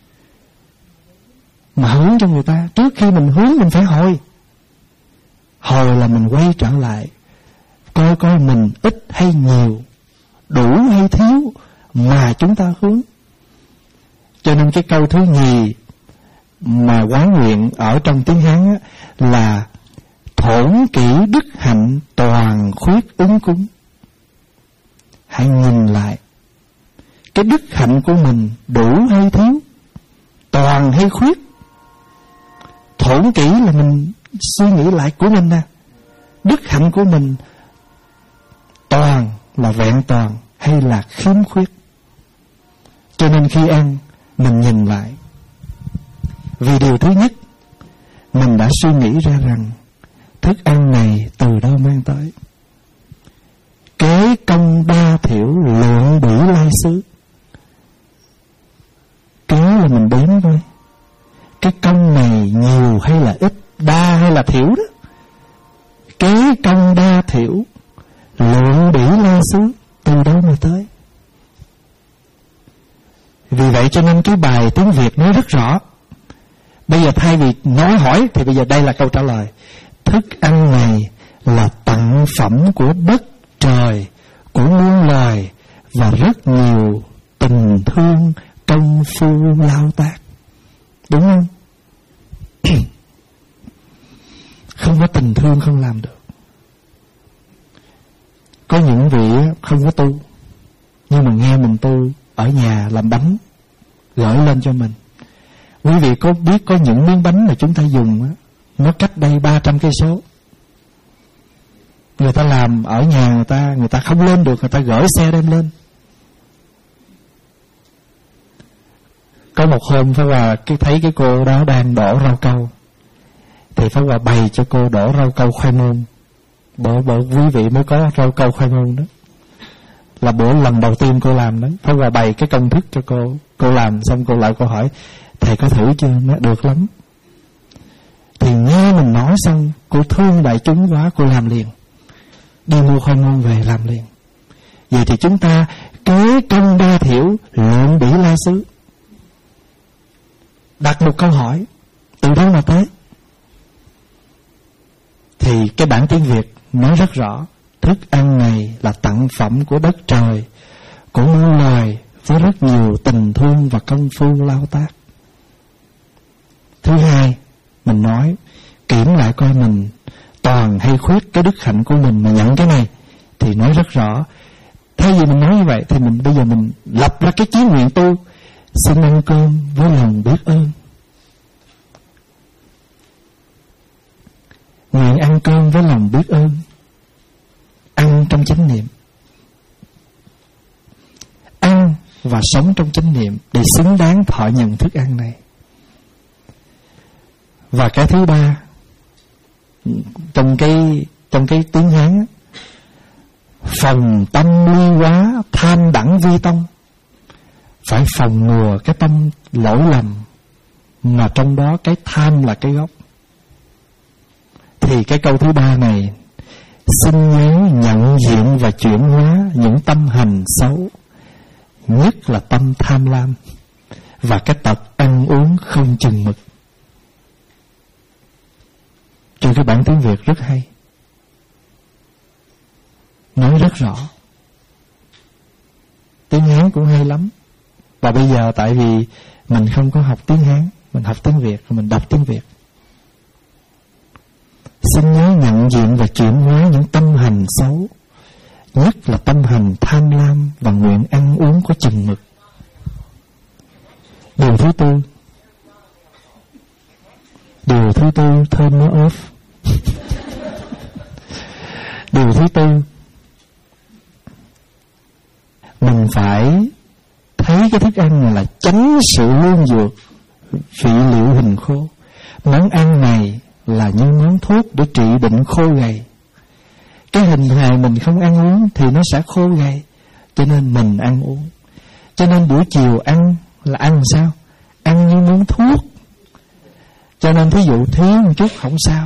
mà hướng cho người ta. Trước khi mình hướng mình phải hồi. Hồi là mình quay trở lại, coi coi mình ít hay nhiều, đủ hay thiếu mà chúng ta hướng. Cho nên cái câu thứ nhì mà quán nguyện ở trong tiếng Hán á, là thổn kỷ đức hạnh toàn khuyết ứng cúng. Hãy nhìn lại cái đức hạnh của mình đủ hay thiếu, toàn hay khuyết. Thổn kỷ là mình suy nghĩ lại của mình nè, đức hạnh của mình toàn là vẹn toàn hay là khiếm khuyết. Cho nên khi ăn mình nhìn lại. Vì điều thứ nhất, mình đã suy nghĩ ra rằng thức ăn này từ đâu mang tới. Kế công đa thiểu lượng bỉ lai xứ. Kế là mình đếm thôi, cái công này nhiều hay là ít, đa hay là thiểu đó. Kế công đa thiểu lượng bỉ lai xứ, từ đâu mà tới. Vì vậy cho nên cái bài tiếng Việt nói rất rõ. Bây giờ thay vì nói hỏi thì bây giờ đây là câu trả lời. Thức ăn này là tặng phẩm của đất trời, của muôn loài, và rất nhiều tình thương công phu lao tác. Đúng không? Không có tình thương không làm được. Có những vị không có tu, nhưng mà nghe mình tu ở nhà làm bánh gửi lên cho mình. Quý vị có biết có những miếng bánh mà chúng ta dùng á, nó cách đây ba trăm cây số. Người ta làm ở nhà người ta, người ta không lên được, người ta gửi xe đem lên. Có một hôm Pháp Hòa cái thấy cái cô đó đang đổ rau câu, thì Pháp Hòa bày cho cô đổ rau câu khoai môn. Bộ bộ quý vị mới có rau câu khoai môn đó, là bữa lần đầu tiên cô làm đó. Pháp Hòa bày cái công thức cho cô. Cô làm xong cô lại cô hỏi: thầy có thử chưa? Nó được lắm. Thì nghe mình nói xong, cô thương đại chúng quá, cô làm liền, đi mua khoai môn về làm liền. Vậy thì chúng ta kế công đa thiểu lượng bỉ lai xứ. Đặt một câu hỏi, từ đâu mà tới? Thì cái bản tiếng Việt nói rất rõ. Thức ăn này là tặng phẩm của đất trời, của muôn loài, với rất nhiều tình thương và công phu lao tác. Thứ hai, mình nói kiểm lại coi mình toàn hay khuyết cái đức hạnh của mình mà nhận cái này, thì nói rất rõ. Thay vì mình nói như vậy thì mình bây giờ mình lập ra cái chí nguyện tu: xin ăn cơm với lòng biết ơn. Nguyện ăn cơm với lòng biết ơn, ăn trong chánh niệm, ăn và sống trong chánh niệm để xứng đáng thọ nhận thức ăn này. Và cái thứ ba, trong cái trong cái tiếng Hán, phòng tâm ly quá tham đẳng vi tông. Phải phòng ngừa cái tâm lỗi lầm, mà trong đó cái tham là cái gốc. Thì cái câu thứ ba này: xin nhớ nhận diện và chuyển hóa những tâm hành xấu, nhất là tâm tham lam và cái tật ăn uống không chừng mực. Trên cái bản tiếng Việt rất hay, nói rất rõ. Tiếng Hán cũng hay lắm. Và bây giờ tại vì mình không có học tiếng Hán, mình học tiếng Việt, mình đọc tiếng Việt. Xin nhớ nhận diện và chuyển hóa những tâm hành xấu, nhất là tâm hành tham lam và nguyện ăn uống có chừng mực. Điều thứ tư, Điều thứ tư turn nó off. Điều thứ tư, mình phải thấy cái thức ăn này là tránh sự luôn dược, vị liệu hình khô. Món ăn này là như món thuốc để trị bệnh khô gầy. Cái hình hài mình không ăn uống thì nó sẽ khô gầy, cho nên mình ăn uống. Cho nên buổi chiều ăn là ăn sao? Ăn như món thuốc. Cho nên thí dụ thiếu một chút không sao,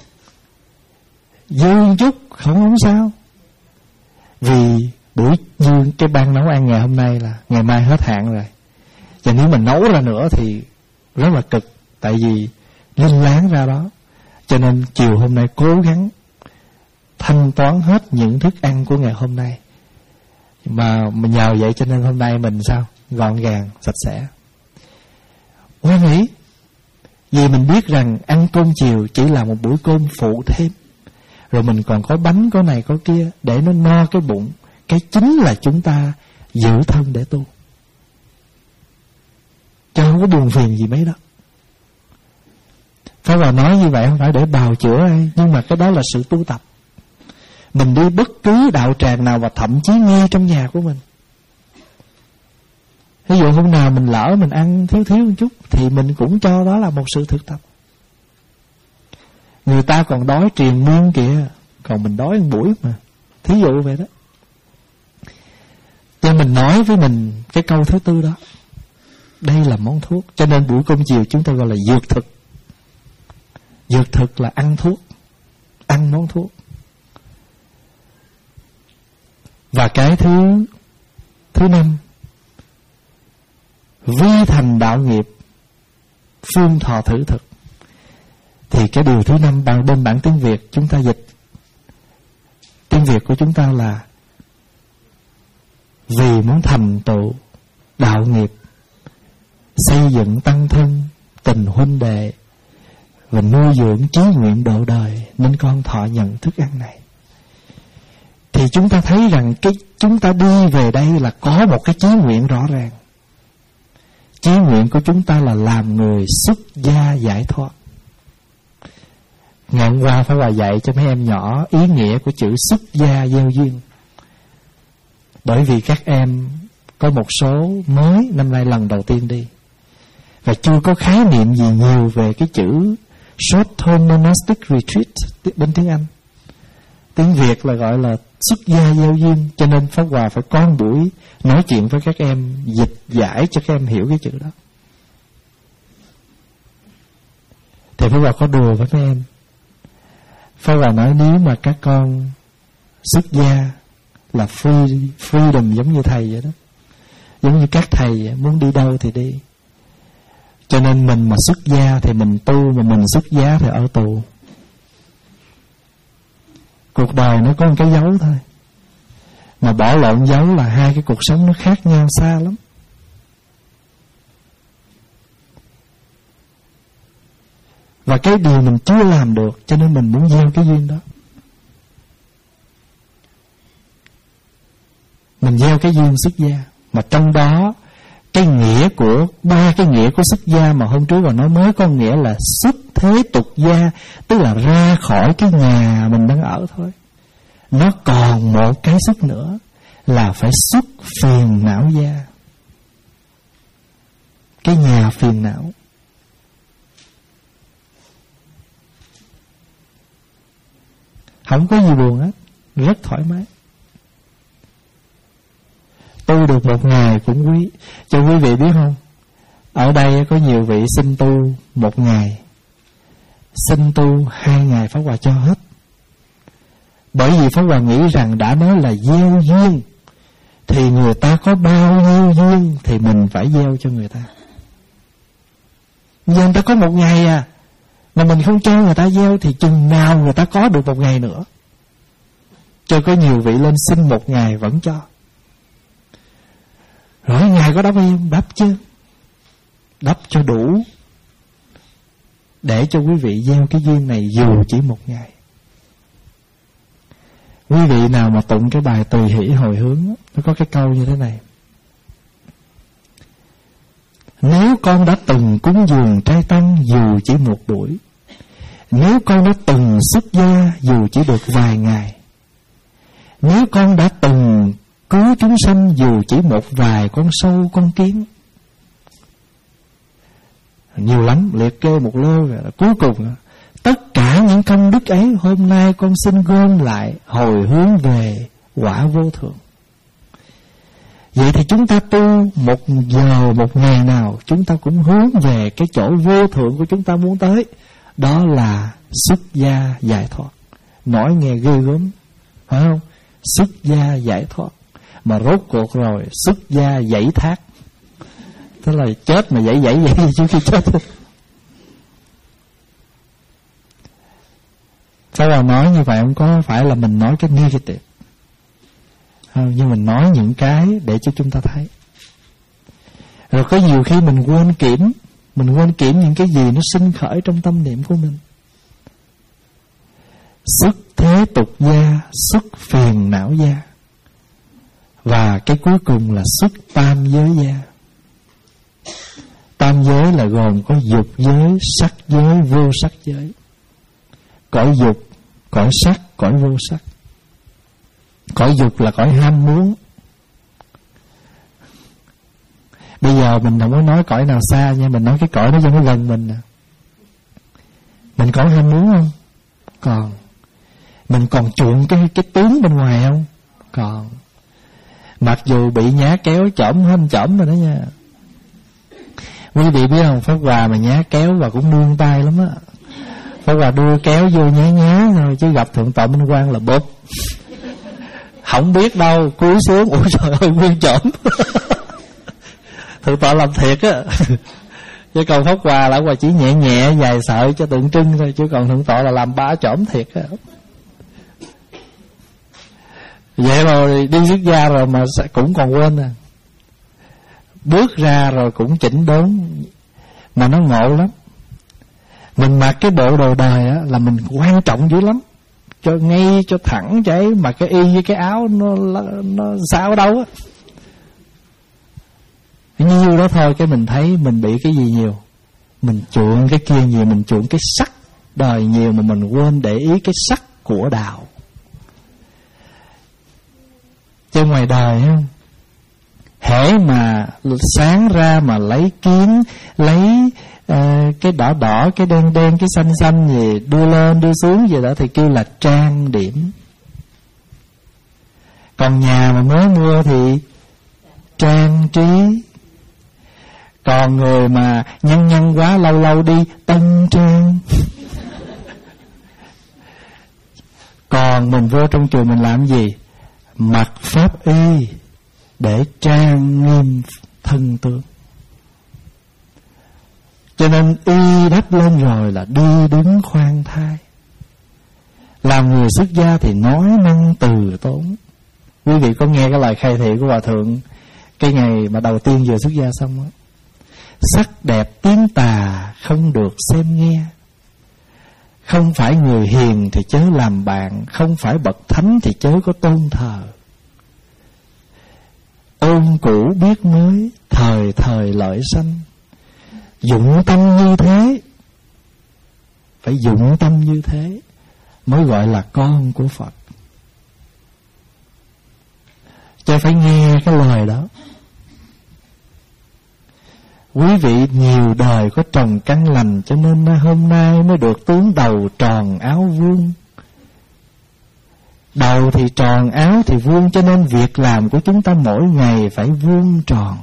dư một chút không không sao. Vì buổi như cái ban nấu ăn ngày hôm nay là ngày mai hết hạn rồi, và nếu mình nấu ra nữa thì rất là cực, tại vì linh láng ra đó. Cho nên chiều hôm nay cố gắng thanh toán hết những thức ăn của ngày hôm nay. Mà nhờ vậy cho nên hôm nay mình sao? Gọn gàng, sạch sẽ. Hoan hỷ. Vì mình biết rằng ăn cơm chiều chỉ là một bữa cơm phụ thêm. Rồi mình còn có bánh, có này, có kia, để nó no cái bụng. Cái chính là chúng ta giữ thân để tu. Chứ không có buồn phiền gì mấy đó. Phải vào nói như vậy không phải để bào chữa ai, nhưng mà cái đó là sự tu tập. Mình đi bất cứ đạo tràng nào, và thậm chí ngay trong nhà của mình. Ví dụ hôm nào mình lỡ mình ăn thiếu thiếu một chút, thì mình cũng cho đó là một sự thực tập. Người ta còn đói triền miên kìa, còn mình đói một buổi mà. Thí dụ vậy đó. Cho mình nói với mình cái câu thứ tư đó. Đây là món thuốc. Cho nên buổi cơm chiều chúng ta gọi là dược thực. Dược thực là ăn thuốc, ăn món thuốc. Và cái thứ Thứ năm, vi thành đạo nghiệp, phương thọ thử thực. Thì cái điều thứ năm bằng bên bản tiếng Việt chúng ta dịch, tiếng Việt của chúng ta là vì muốn thành tựu đạo nghiệp, xây dựng tăng thân, tình huynh đệ và nuôi dưỡng chí nguyện độ đời, nên con thọ nhận thức ăn này. Thì chúng ta thấy rằng cái chúng ta đi về đây là có một cái chí nguyện rõ ràng. Chí nguyện của chúng ta là làm người xuất gia giải thoát. Ngày hôm qua Pháp Hòa dạy cho mấy em nhỏ ý nghĩa của chữ xuất gia gieo duyên. Bởi vì các em có một số mới năm nay lần đầu tiên đi, và chưa có khái niệm gì nhiều về cái chữ Short Term Monastic Retreat bên tiếng Anh. Tiếng Việt là gọi là xuất gia gieo duyên. Cho nên Pháp Hòa phải có một buổi nói chuyện với các em, dịch giải cho các em hiểu cái chữ đó. Thì Pháp Hòa có đùa với mấy em. Pháp Hòa nói nếu mà các con xuất gia là free, freedom giống như thầy vậy đó. Giống như các thầy vậy, muốn đi đâu thì đi. Cho nên mình mà xuất gia thì mình tu, mà mình xuất gia thì ở tù. Cuộc đời nó có một cái dấu thôi. Mà bỏ lộn dấu là hai cái cuộc sống nó khác nhau xa lắm. Và cái điều mình chưa làm được, cho nên mình muốn gieo cái duyên đó. Mình gieo cái duyên xuất gia. Mà trong đó cái nghĩa của ba cái nghĩa của xuất gia mà hôm trước vào nói mới có nghĩa là xuất thế tục gia, tức là ra khỏi cái nhà mình đang ở thôi. Nó còn một cái xuất nữa là phải xuất phiền não gia, cái nhà phiền não. Không có gì buồn hết, rất thoải mái. Tu được một ngày cũng quý. Cho quý vị biết không, ở đây có nhiều vị xin tu một ngày, xin tu hai ngày Pháp Hòa cho hết. Bởi vì Pháp Hòa nghĩ rằng đã nói là gieo duyên, thì người ta có bao nhiêu duyên thì mình phải gieo cho người ta. Giờ người ta có một ngày à, mà mình không cho người ta gieo thì chừng nào người ta có được một ngày nữa. Cho có nhiều vị lên xin một ngày vẫn cho. Rồi ngày có đắp hay không? Đắp chứ. Đắp cho đủ, để cho quý vị gieo cái duyên này dù chỉ một ngày. Quý vị nào mà tụng cái bài Tùy Hỷ Hồi Hướng, nó có cái câu như thế này: nếu con đã từng cúng dường trai tăng dù chỉ một buổi, nếu con đã từng xuất gia dù chỉ được vài ngày, nếu con đã từng cứu chúng sanh dù chỉ một vài con sâu con kiến, nhiều lắm, liệt kê một lô rồi. Cuối cùng tất cả những công đức ấy hôm nay con xin gom lại hồi hướng về quả vô thượng. Vậy thì chúng ta tu một giờ một ngày nào, chúng ta cũng hướng về cái chỗ vô thượng của chúng ta muốn tới. Đó là xuất gia giải thoát. Nói nghe ghê gớm, phải không? Xuất gia giải thoát. Mà rốt cuộc rồi xuất gia dãy thác. Tức là chết mà dãy dãy dãy trước khi chết. Pháp Hòa nói như vậy không có phải là mình nói cái negative, không, nhưng mình nói những cái để cho chúng ta thấy. Rồi có nhiều khi mình quên kiểm, mình quên kiểm những cái gì nó sinh khởi trong tâm niệm của mình. Xuất thế tục gia, xuất phiền não gia, và cái cuối cùng là xuất tam giới gia. Tam giới là gồm có dục giới, sắc giới, vô sắc giới. Cõi dục, cõi sắc, cõi vô sắc. Cõi dục là cõi ham muốn. Bây giờ mình không có nói cõi nào xa nha, mình nói cái cõi nó cho nó gần mình nè. Mình có ham muốn không? Còn. Mình còn chuộng cái cái tướng bên ngoài không? Còn. Mặc dù bị nhá kéo chỏm hết chỏm rồi đó nha. Quý vị biết không, Pháp Hòa mà nhá kéo và cũng nương tay lắm á. Pháp Hòa đưa kéo vô nhá nhá thôi, chứ gặp Thượng tọa Minh Quang là bóp. Không biết đâu, cúi xuống, ủa trời ơi nguyên chỏm. Thượng tọa làm thiệt á. Chứ còn Pháp Hòa là Hòa chỉ nhẹ nhẹ vài sợi cho tượng trưng thôi, chứ còn Thượng tọa là làm ba chỏm thiệt á. Vậy rồi đi xuất gia rồi mà cũng còn quên à. Bước ra rồi cũng chỉnh đốn. Mà nó ngộ lắm. Mình mặc cái bộ đồ đời á là mình quan trọng dữ lắm. Cho ngay cho thẳng cho ấy. Mà cái y với cái áo nó nó sao đâu á. Nhiêu đó thôi cái mình thấy mình bị cái gì nhiều. Mình chuộng cái kia nhiều, mình chuộng cái sắc đời nhiều, mà mình quên để ý cái sắc của đạo. Chứ ngoài đời á, hễ mà sáng ra mà lấy kiến, lấy uh, cái đỏ đỏ, cái đen đen, cái xanh xanh gì đưa lên đưa xuống gì đó thì kêu là trang điểm. Còn nhà mà mới mua thì trang trí. Còn người mà nhăn nhăn quá lâu lâu đi tân trang. Còn mình vô trong chùa mình làm gì? Mặc pháp y để trang nghiêm thân tướng. Cho nên y đắp lên rồi là đi đứng khoan thai. Làm người xuất gia thì nói năng từ tốn. Quý vị có nghe cái lời khai thị của Hòa Thượng cái ngày mà đầu tiên vừa xuất gia xong á? Sắc đẹp tiếng tà không được xem nghe. Không phải người hiền thì chớ làm bạn, không phải bậc thánh thì chớ có tôn thờ. Ôn cũ biết mới, thời thời lợi sanh. Dụng tâm như thế, phải dụng tâm như thế mới gọi là con của Phật. Chứ phải nghe cái lời đó. Quý vị nhiều đời có trồng căn lành, cho nên hôm nay mới được tướng đầu tròn áo vuông. Đầu thì tròn, áo thì vuông, cho nên việc làm của chúng ta mỗi ngày phải vuông tròn.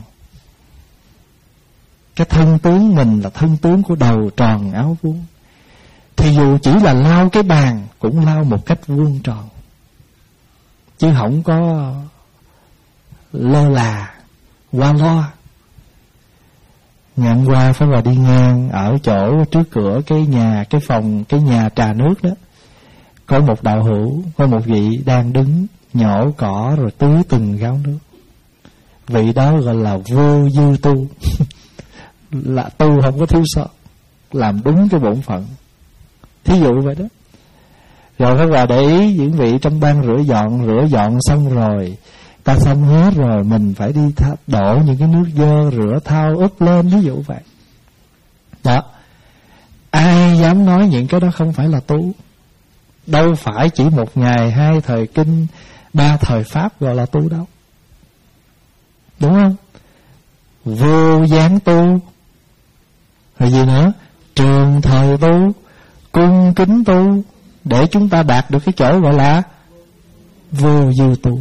Cái thân tướng mình là thân tướng của đầu tròn áo vuông. Thì dù chỉ là lau cái bàn cũng lau một cách vuông tròn, chứ không có lơ là, qua loa. Ngày hôm qua phải là đi ngang ở chỗ trước cửa cái nhà, cái phòng, cái nhà trà nước đó, có một đạo hữu, có một vị đang đứng nhổ cỏ rồi tưới từng gáo nước. Vị đó gọi là vô dư tu. Là tu không có thiếu sót, làm đúng cái bổn phận. Thí dụ vậy đó. Rồi phải vào để ý những vị trong ban rửa dọn, rửa dọn xong rồi, ta xong hết rồi, mình phải đi th- đổ những cái nước dơ, rửa thau úp lên, ví dụ vậy. Đó. Ai dám nói những cái đó không phải là tu. Đâu phải chỉ một ngày, hai thời kinh, ba thời pháp gọi là tu đâu. Đúng không? Vô gián tu. Rồi gì nữa? Trường thời tu, cung kính tu, để chúng ta đạt được cái chỗ gọi là vô dư tu.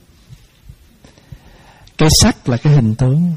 Cái sắc là cái hình tướng.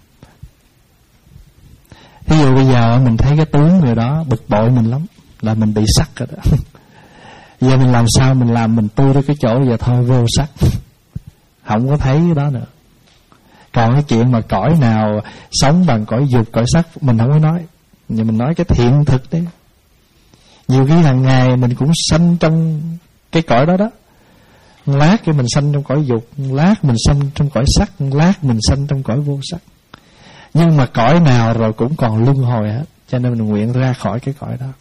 Ví dụ bây giờ mình thấy cái tướng người đó bực bội mình lắm, là mình bị sắc rồi đó. Giờ mình làm sao mình làm mình tu tới cái chỗ giờ thôi vô sắc, không có thấy cái đó nữa. Còn cái chuyện mà cõi nào sống bằng cõi dục, cõi sắc mình không có nói. Nhưng mình nói cái thiện thực đấy. Nhiều khi hàng ngày mình cũng sanh trong cái cõi đó đó. Lát cái mình sanh trong cõi dục, lát mình sanh trong cõi sắc, lát mình sanh trong cõi vô sắc. Nhưng mà cõi nào rồi cũng còn luân hồi hết. Cho nên mình nguyện ra khỏi cái cõi đó.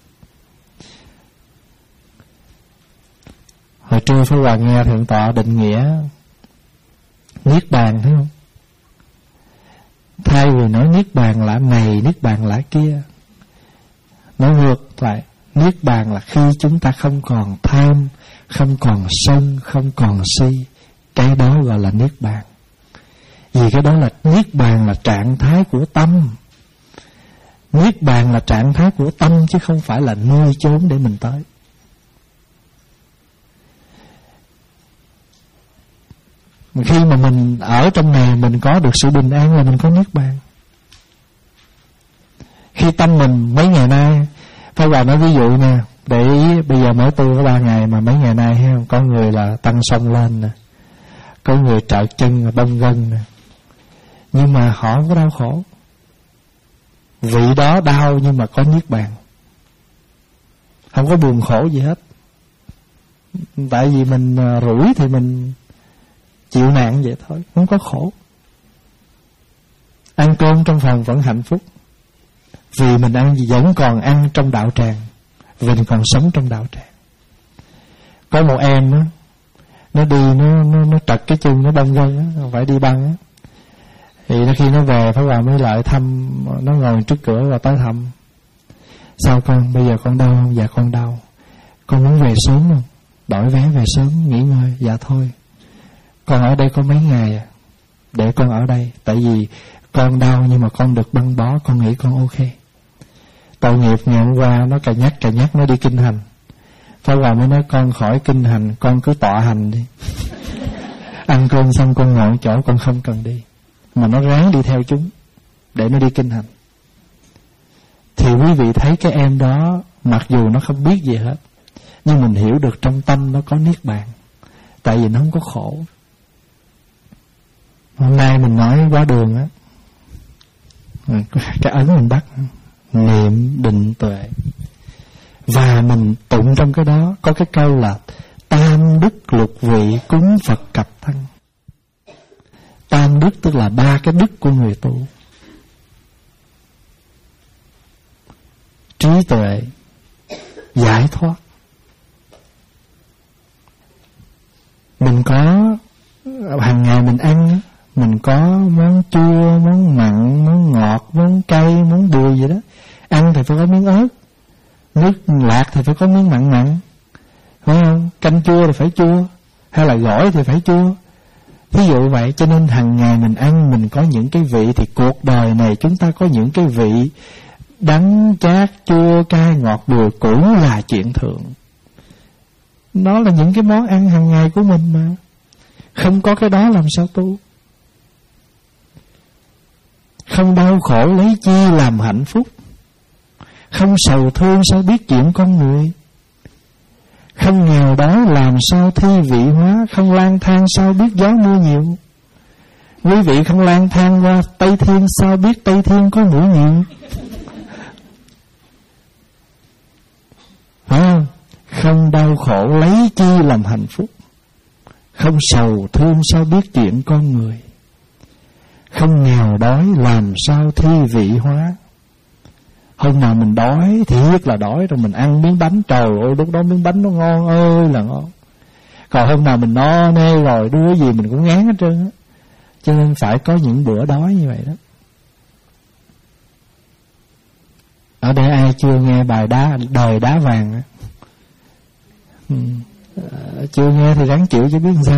Hồi trưa Pháp Hòa nghe Thượng tọa định nghĩa Niết Bàn, thấy không? Thay vì nói Niết Bàn là này, Niết Bàn là kia, nói ngược lại, Niết Bàn là khi chúng ta không còn tham, không còn sân, không còn si. Cái đó gọi là Niết Bàn. Vì cái đó là Niết Bàn là trạng thái của tâm. Niết Bàn là trạng thái của tâm, chứ không phải là nơi chốn để mình tới. Khi mà mình ở trong này, mình có được sự bình an là mình có Niết Bàn. Khi tâm mình mấy ngày nay, Pháp Hòa nói ví dụ nè, để ý bây giờ mỗi tu có ba ngày, mà mấy ngày nay thấy không, có người là tăng sông lên nè, có người trợ chân bông gân nè, nhưng mà họ không có đau khổ. Vị đó đau nhưng mà có Niết Bàn, không có buồn khổ gì hết. Tại vì mình rủi thì mình chịu nạn vậy thôi, không có khổ. Ăn cơm trong phòng vẫn hạnh phúc, vì mình ăn gì vẫn còn ăn trong đạo tràng, vì mình còn sống trong đạo tràng. Có một em đó, nó đi nó nó, nó trật cái chân, nó bong gân á, phải đi băng á. Thì khi nó về Pháp Hòa mới lại thăm, nó ngồi trước cửa và tới thăm. Sao con, bây giờ con đau không? Dạ con đau. Con muốn về sớm không? Đổi vé về sớm nghỉ ngơi. Dạ thôi, con ở đây có mấy ngày à, để con ở đây. Tại vì con đau nhưng mà con được băng bó, con nghĩ con ok. Tội nghiệp ngày hôm qua nó cà nhắc cà nhắc nó đi kinh hành. Pháp Hòa mới nói con khỏi kinh hành, con cứ tọa hành đi. Ăn cơm xong con ngồi chỗ, con không cần đi. Mà nó ráng đi theo chúng để nó đi kinh hành. Thì quý vị thấy cái em đó, mặc dù nó không biết gì hết, nhưng mình hiểu được trong tâm nó có Niết Bàn. Tại vì nó không có khổ. Hôm nay mình nói qua đường á, cái ấn mình bắt niệm định tuệ, và mình tụng trong cái đó có cái câu là tam đức lục vị cúng Phật cập thân. Tam đức tức là ba cái đức của người tu: trí tuệ, giải thoát. Mình có hàng ngày mình ăn, mình có món chua, món mặn, món ngọt, món cay, món bùi gì đó. Ăn thì phải có miếng ớt, nước lạc thì phải có miếng mặn mặn, phải không? Canh chua thì phải chua, hay là gỏi thì phải chua. Ví dụ vậy, cho nên hàng ngày mình ăn, mình có những cái vị. Thì cuộc đời này chúng ta có những cái vị đắng, chát, chua, cay, ngọt, bùi cũng là chuyện thường. Nó là những cái món ăn hàng ngày của mình mà. Không có cái đó làm sao tu? Không đau khổ lấy chi làm hạnh phúc, không sầu thương sao biết chuyện con người, không nghèo đói làm sao thi vị hóa, không lang thang sao biết gió mưa nhiều. Quý vị không lang thang qua Tây Thiên sao biết Tây Thiên có mũi nhiều? Phải không? Không đau khổ lấy chi làm hạnh phúc, không sầu thương sao biết chuyện con người, không nghèo đói làm sao thi vị hóa. Hôm nào mình đói thì rất là đói, rồi mình ăn miếng bánh, trời ơi lúc đó miếng bánh nó ngon ơi là ngon. Còn hôm nào mình no nê rồi đưa gì mình cũng ngán hết trơn á. Cho nên phải có những bữa đói như vậy đó. Ở đây ai chưa nghe bài đá đời đá vàng á? Ừ. À, chưa nghe thì ráng chịu chứ biết làm sao.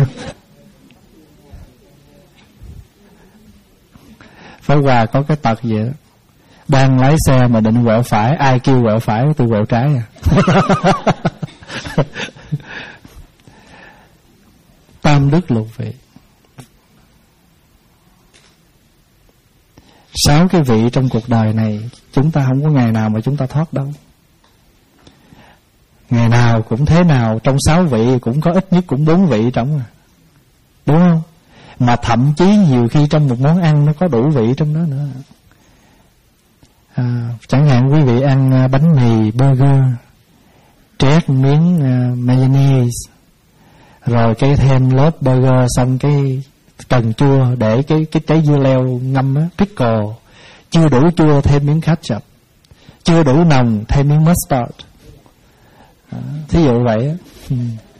Pháp Hòa có cái tật vậy đó, đang lái xe mà định quẹo phải, ai kêu quẹo phải tôi quẹo trái à. Tam đức lục vị, sáu cái vị trong cuộc đời này, chúng ta không có ngày nào mà chúng ta thoát đâu. Ngày nào cũng thế nào, trong sáu vị cũng có ít nhất cũng bốn vị trong à, đúng không? Mà thậm chí nhiều khi trong một món ăn nó có đủ vị trong đó nữa. À, chẳng hạn quý vị ăn bánh mì, burger, trét miếng uh, mayonnaise, rồi cái thêm lớp burger, xong cái cần chua để cái cái trái dưa leo ngâm á, pickle. Chưa đủ chua thêm miếng ketchup, chưa đủ nồng thêm miếng mustard. À, thí dụ vậy á. Ừ.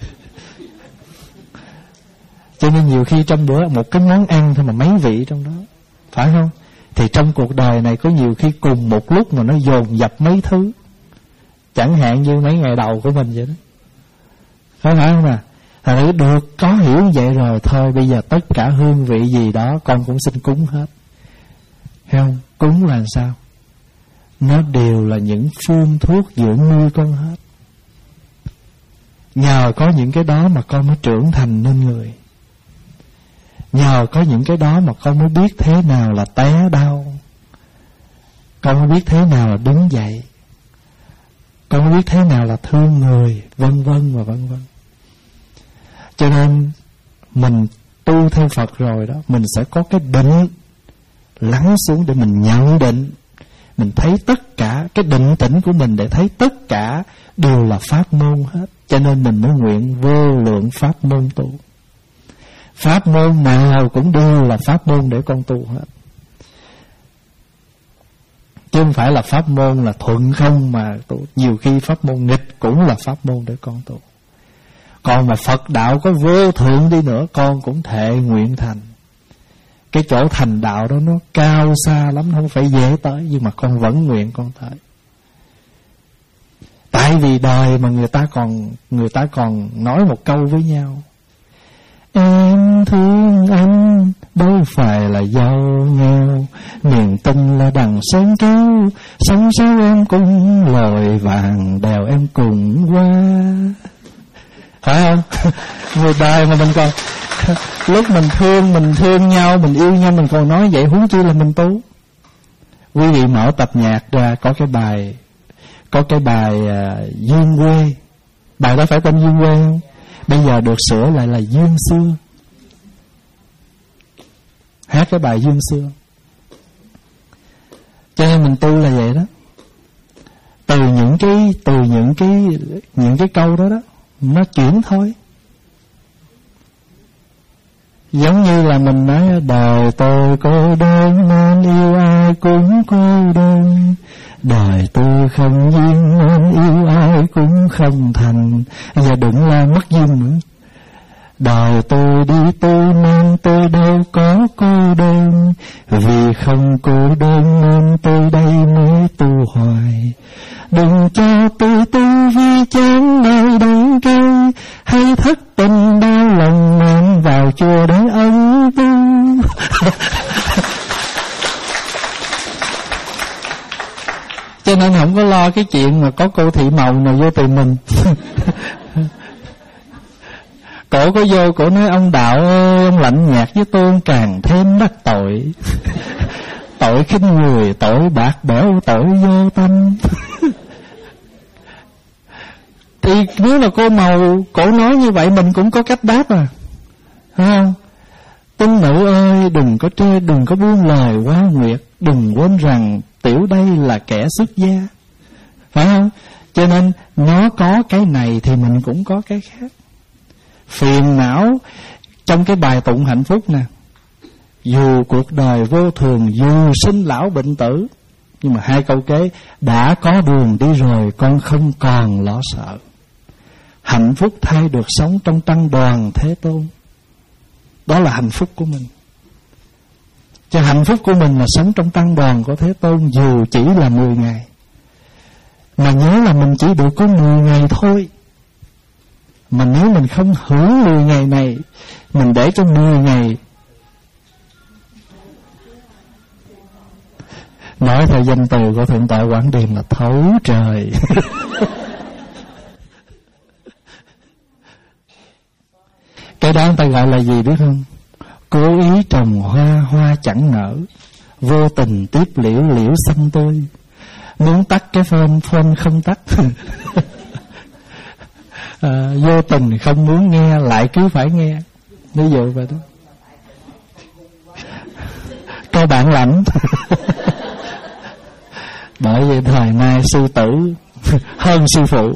Cho nên nhiều khi trong bữa một cái món ăn thôi mà mấy vị trong đó, phải không? Thì trong cuộc đời này có nhiều khi cùng một lúc mà nó dồn dập mấy thứ. Chẳng hạn như mấy ngày đầu của mình vậy đó, phải phải không à? Thật được có hiểu vậy rồi, thôi bây giờ tất cả hương vị gì đó con cũng xin cúng hết. Thấy không? Cúng là sao? Nó đều là những phương thuốc dưỡng nuôi con hết. Nhờ có những cái đó mà con mới trưởng thành nên người. Nhờ có những cái đó mà con mới biết thế nào là té đau, con mới biết thế nào là đứng dậy, con mới biết thế nào là thương người, vân vân và vân vân. Cho nên mình tu theo Phật rồi đó, mình sẽ có cái định lắng xuống để mình nhận định. Mình thấy tất cả, cái định tĩnh của mình để thấy tất cả đều là pháp môn hết. Cho nên mình mới nguyện vô lượng pháp môn tu. Pháp môn nào cũng đều là pháp môn để con tu hết, chứ không phải là pháp môn là thuận không mà tu. Nhiều khi pháp môn nghịch cũng là pháp môn để con tu. Còn mà Phật đạo có vô thượng đi nữa, con cũng thệ nguyện thành. Cái chỗ thành đạo đó nó cao xa lắm, không phải dễ tới, nhưng mà con vẫn nguyện con tới. Tại vì đời mà người ta còn người ta còn nói một câu với nhau: em thương anh đâu phải là giàu nghèo, niềm tin là đằng sơn kéo, sống sao em cũng lội vàng, đèo em cùng qua. Phải không? Người đời mà mình còn lúc mình thương, mình thương nhau, mình yêu nhau, mình còn nói vậy, huống chi là mình tu. Quý vị mở tập nhạc ra, có cái bài Có cái bài uh, Dương Quê. Bài đó phải tên Dương Quê không? Bây giờ được sửa lại là Dương Xưa. Hát cái bài Dương Xưa. Cho nên mình tu là vậy đó. Từ những cái Từ những cái Những cái câu đó đó, nó chuyển thôi. Giống như là mình nói: đời tôi cô đơn nên yêu ai cũng cô đơn, đời tôi không duyên nên yêu ai cũng không thành. Giờ đừng la mất duyên nữa. Đời tôi đi tu nên tôi đâu có cô đơn, vì không cô đơn nên tôi đây mới tu hoài. Đừng cho tôi tu vì chán nơi đắng cay, hay thất tình đau lòng mang vào chùa để ân tu. Cho nên không có lo cái chuyện mà có cô thị màu nào vô tìm mình. Cổ có vô, cổ nói: ông đạo ơi, ông lạnh nhạt với tôi càng thêm đắc tội. Tội khinh người, tội bạc bẽo, tội vô tâm. Thì nếu là cô màu, cổ nói như vậy mình cũng có cách đáp à, phải không? Tinh nữ ơi, đừng có trê, đừng có buông lời quá nguyệt, đừng quên rằng tiểu đây là kẻ xuất gia, phải không? Cho nên nó có cái này thì mình cũng có cái khác. Phiền não trong cái bài tụng hạnh phúc nè: dù cuộc đời vô thường, dù sinh lão bệnh tử, nhưng mà hai câu kế: đã có đường đi rồi, con không còn lo sợ. Hạnh phúc thay được sống trong tăng đoàn Thế Tôn. Đó là hạnh phúc của mình. Cho hạnh phúc của mình là sống trong tăng đoàn của Thế Tôn, dù chỉ là mười ngày. Mà nhớ là mình chỉ được có mười ngày thôi. Mà nếu mình không hưởng mười ngày này, mình để cho mười ngày. Nói theo danh từ của Thượng tọa Quảng Điền là thấu trời. Cái đó người ta gọi là gì biết không? Cố ý trồng hoa, hoa chẳng nở, vô tình tiếp liễu, liễu xanh tươi. Muốn tắt cái phone, phone không tắt. À, vô tình không muốn nghe, lại cứ phải nghe. Ví dụ vậy đó. Có bản lãnh. Bởi vậy thời nay sư tử hơn sư phụ.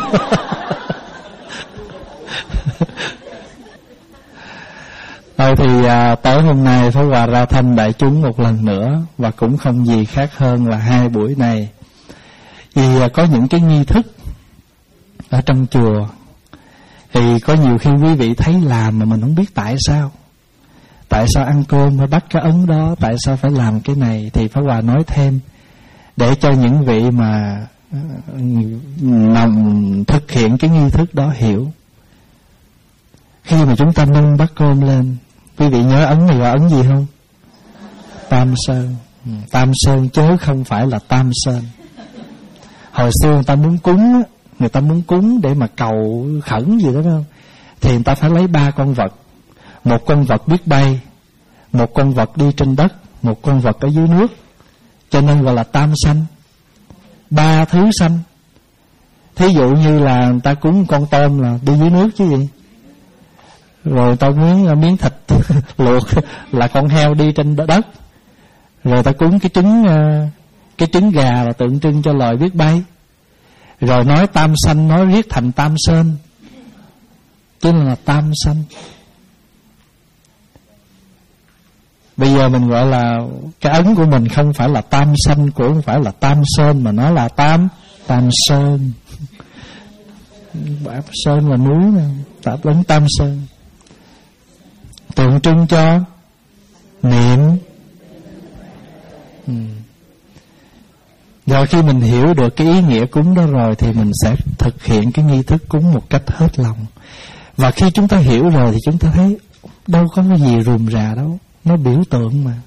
Rồi thì à, tối hôm nay Pháp Hòa ra thăm đại chúng một lần nữa, và cũng không gì khác hơn là hai buổi này. Vì à, có những cái nghi thức ở trong chùa, thì có nhiều khi quý vị thấy làm mà mình không biết tại sao. Tại sao ăn cơm phải bắt cái ấn đó, tại sao phải làm cái này, thì Pháp Hòa nói thêm để cho những vị mà nằm thực hiện cái nghi thức đó hiểu. Khi mà chúng ta nâng bát cơm lên, quý vị nhớ ấn này gọi ấn gì không? Tam Sơn. Tam Sơn chứ không phải là Tam Sơn. Hồi xưa người ta muốn cúng, người ta muốn cúng để mà cầu khẩn gì đó không, thì người ta phải lấy ba con vật. Một con vật biết bay, một con vật đi trên đất, một con vật ở dưới nước, cho nên gọi là tam sanh. Ba thứ sanh. Thí dụ như là người ta cúng con tôm là đi dưới nước chứ gì, rồi người ta muốn miếng thịt luộc là con heo đi trên đất, rồi ta cúng cái trứng cái trứng gà là tượng trưng cho loài biết bay. Rồi nói tam sanh, nói riết thành Tam Sơn, chứ là tam sanh. Bây giờ mình gọi là cái ấn của mình không phải là Tam Sanh, cũng không phải là Tam Sơn, mà nó là Tam Tam Sơn. Bát Sơn là núi nè, tạp ấn Tam Sơn, tượng trưng cho niệm. ừ. Rồi khi mình hiểu được cái ý nghĩa cúng đó rồi, thì mình sẽ thực hiện cái nghi thức cúng một cách hết lòng. Và khi chúng ta hiểu rồi thì chúng ta thấy đâu có cái gì rườm rà đâu, nó biểu tượng mà.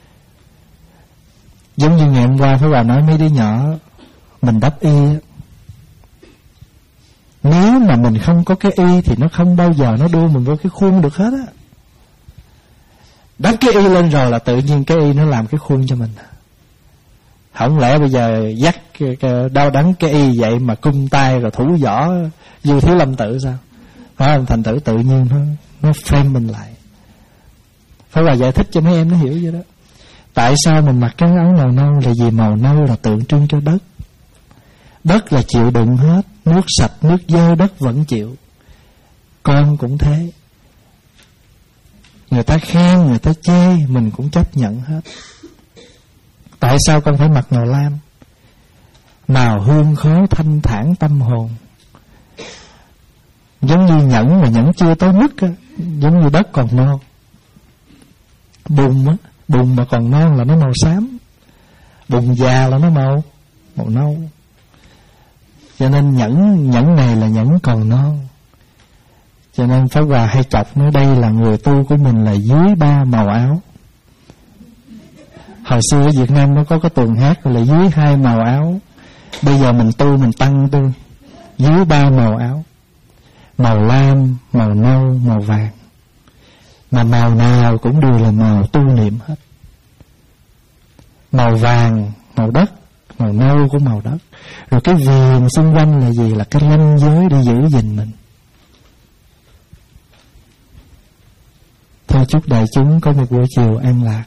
Giống như ngày hôm qua Pháp Hòa nói mấy đứa nhỏ mình đắp y, nếu mà mình không có cái y thì nó không bao giờ nó đưa mình vô cái khuôn được hết á. Đắp cái y lên rồi là tự nhiên cái y nó làm cái khuôn cho mình. Không lẽ bây giờ dắt đau đắng cái y vậy mà cung tay rồi thủ võ Du Thiếu Lâm Tự sao? Phải không? Thành thử tự nhiên nó nó frame mình lại. Phải là giải thích cho mấy em nó hiểu vậy đó. Tại sao mình mặc cái áo màu nâu? Là vì màu nâu là tượng trưng cho đất. Đất là chịu đựng hết, nước sạch, nước dơ đất vẫn chịu. Con cũng thế. Người ta khen, người ta chê, mình cũng chấp nhận hết. Tại sao con phải mặc màu lam? Màu hương khói thanh thản tâm hồn. Giống như nhẫn mà nhẫn chưa tới mức á, giống như đất còn non. Bùn á, bùn mà còn non là nó màu xám, bùn già là nó màu màu nâu. Cho nên nhẫn nhẫn này là nhẫn còn non. Cho nên Pháp Hòa hay chọc nói đây là người tu của mình là dưới ba màu áo. Hồi xưa ở Việt Nam nó có cái tuồng hát là dưới hai màu áo. Bây giờ mình tu mình tăng tu dưới ba màu áo. Màu lam, màu nâu, màu vàng. Mà màu nào cũng đều là màu tu niệm hết. Màu vàng, màu đất, màu nâu của màu đất. Rồi cái viền xung quanh là gì? Là cái ranh giới để giữ gìn mình. Thôi chúc đại chúng có một buổi chiều an lạc.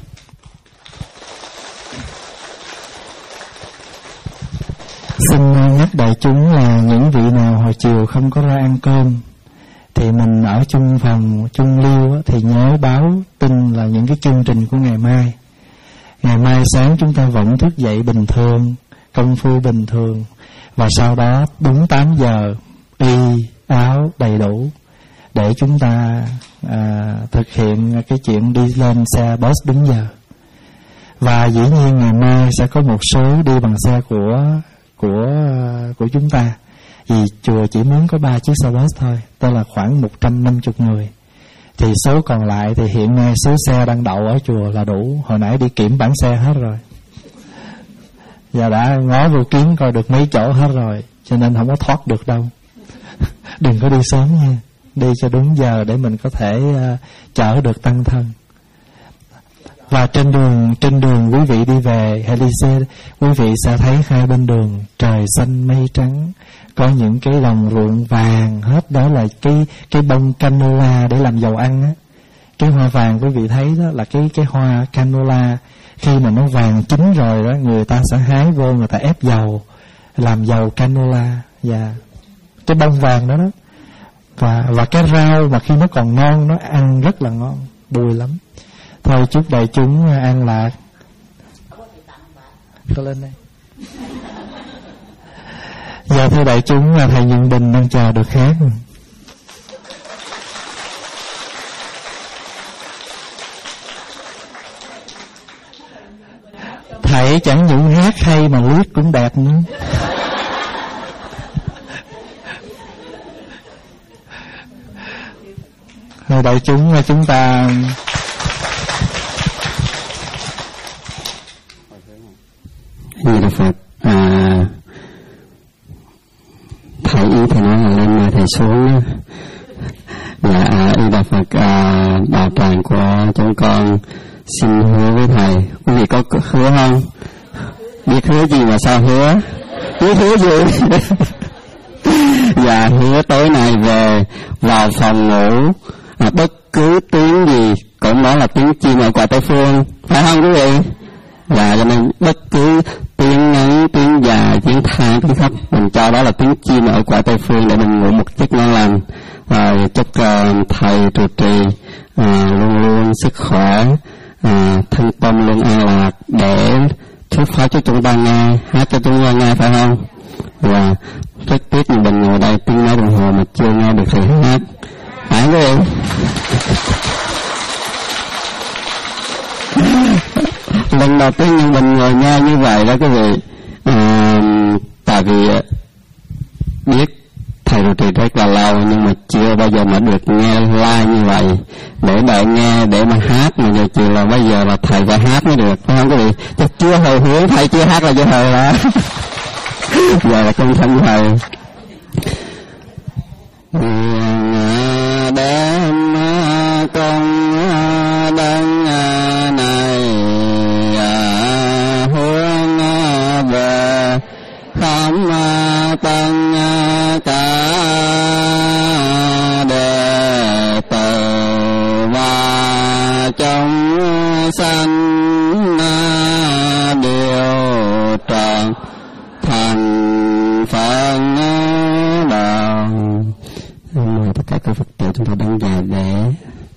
Xin nhắc đại chúng là những vị nào hồi chiều không có ra ăn cơm thì mình ở chung phòng, chung liêu thì nhớ báo tin là những cái chương trình của ngày mai. Ngày mai sáng chúng ta vẫn thức dậy bình thường, công phu bình thường, và sau đó đúng tám giờ y áo đầy đủ để chúng ta à, thực hiện cái chuyện đi lên xe bus đúng giờ. Và dĩ nhiên ngày mai sẽ có một số đi bằng xe của của của chúng ta, vì chùa chỉ muốn có ba chiếc xe bus thôi, tức là khoảng một trăm năm mươi người. Thì số còn lại thì hiện nay số xe đang đậu ở chùa là đủ. Hồi nãy đi kiểm bản xe hết rồi, giờ đã ngó vô kiến coi được mấy chỗ hết rồi, cho nên không có thoát được đâu. Đừng có đi sớm nha, đi cho đúng giờ để mình có thể uh, chở được tăng thân. Và trên đường trên đường quý vị đi về hay đi xe, quý vị sẽ thấy hai bên đường trời xanh mây trắng, có những cái đồng ruộng vàng hết. Đó là cái cái bông canola để làm dầu ăn á. Cái hoa vàng quý vị thấy đó là cái cái hoa canola. Khi mà nó vàng chín rồi đó, người ta sẽ hái vô, người ta ép dầu làm dầu canola và cái bông vàng đó đó. Và, và cái rau mà khi nó còn non nó ăn rất là ngon, bùi lắm. Thôi chúc đại chúng an lạc. Có lên đây. Dạ thưa đại chúng, thầy Nhân Bình đang chào được hát. Thầy chẳng những hát hay mà liếc cũng đẹp nữa. Rồi đại chúng chúng ta Như Đức Phật, à, thầy ý thầy nói là lên mà thầy xuống. Dạ, à, ý Đức Phật, à, đạo tràng của chúng con xin hứa với thầy. Quý vị có hứa không? Biết hứa gì mà sao hứa? Biết hứa gì? Dạ, hứa tối nay về vào phòng ngủ, à, bất cứ tiếng gì cũng nói là tiếng chim ở quả Tây Phương, phải không quý vị? Dạ, cho nên bất cứ tiếng ngắn, tiếng dài, tiếng than, tiếng khóc, mình cho đó là tiếng chim ở quả Tây Phương để mình ngủ một giấc ngon lành. Và chúc uh, thầy trụ trì uh, luôn luôn sức khỏe, uh, thân tâm luôn an lạc để thuyết pháp cho chúng ta nghe, hát cho chúng ta nghe, phải không? Và rất tiếc mình ngồi đây tiếng nói đồng hồ mà chưa nghe được thầy hát, phải không quý vị? Lần đầu tiên nhưng mình ngồi nghe như vậy đó quý vị, à, tại vì biết thầy trụ trì rất là lâu nhưng mà chưa bao giờ mà được nghe live như vậy, để đợi nghe để mà hát, mà giờ chiều là bây giờ là thầy phải hát mới được, phải không quý vị? Chứ chưa hồi hướng thầy chưa hát là chưa hồi đó. Giờ là công thân thầy. Đem công đăng này hướng về khám tăng cả đệ tử và chúng sanh đều trọn thành phần đạo. Mời tất cả các Phật tử chúng ta đăng già để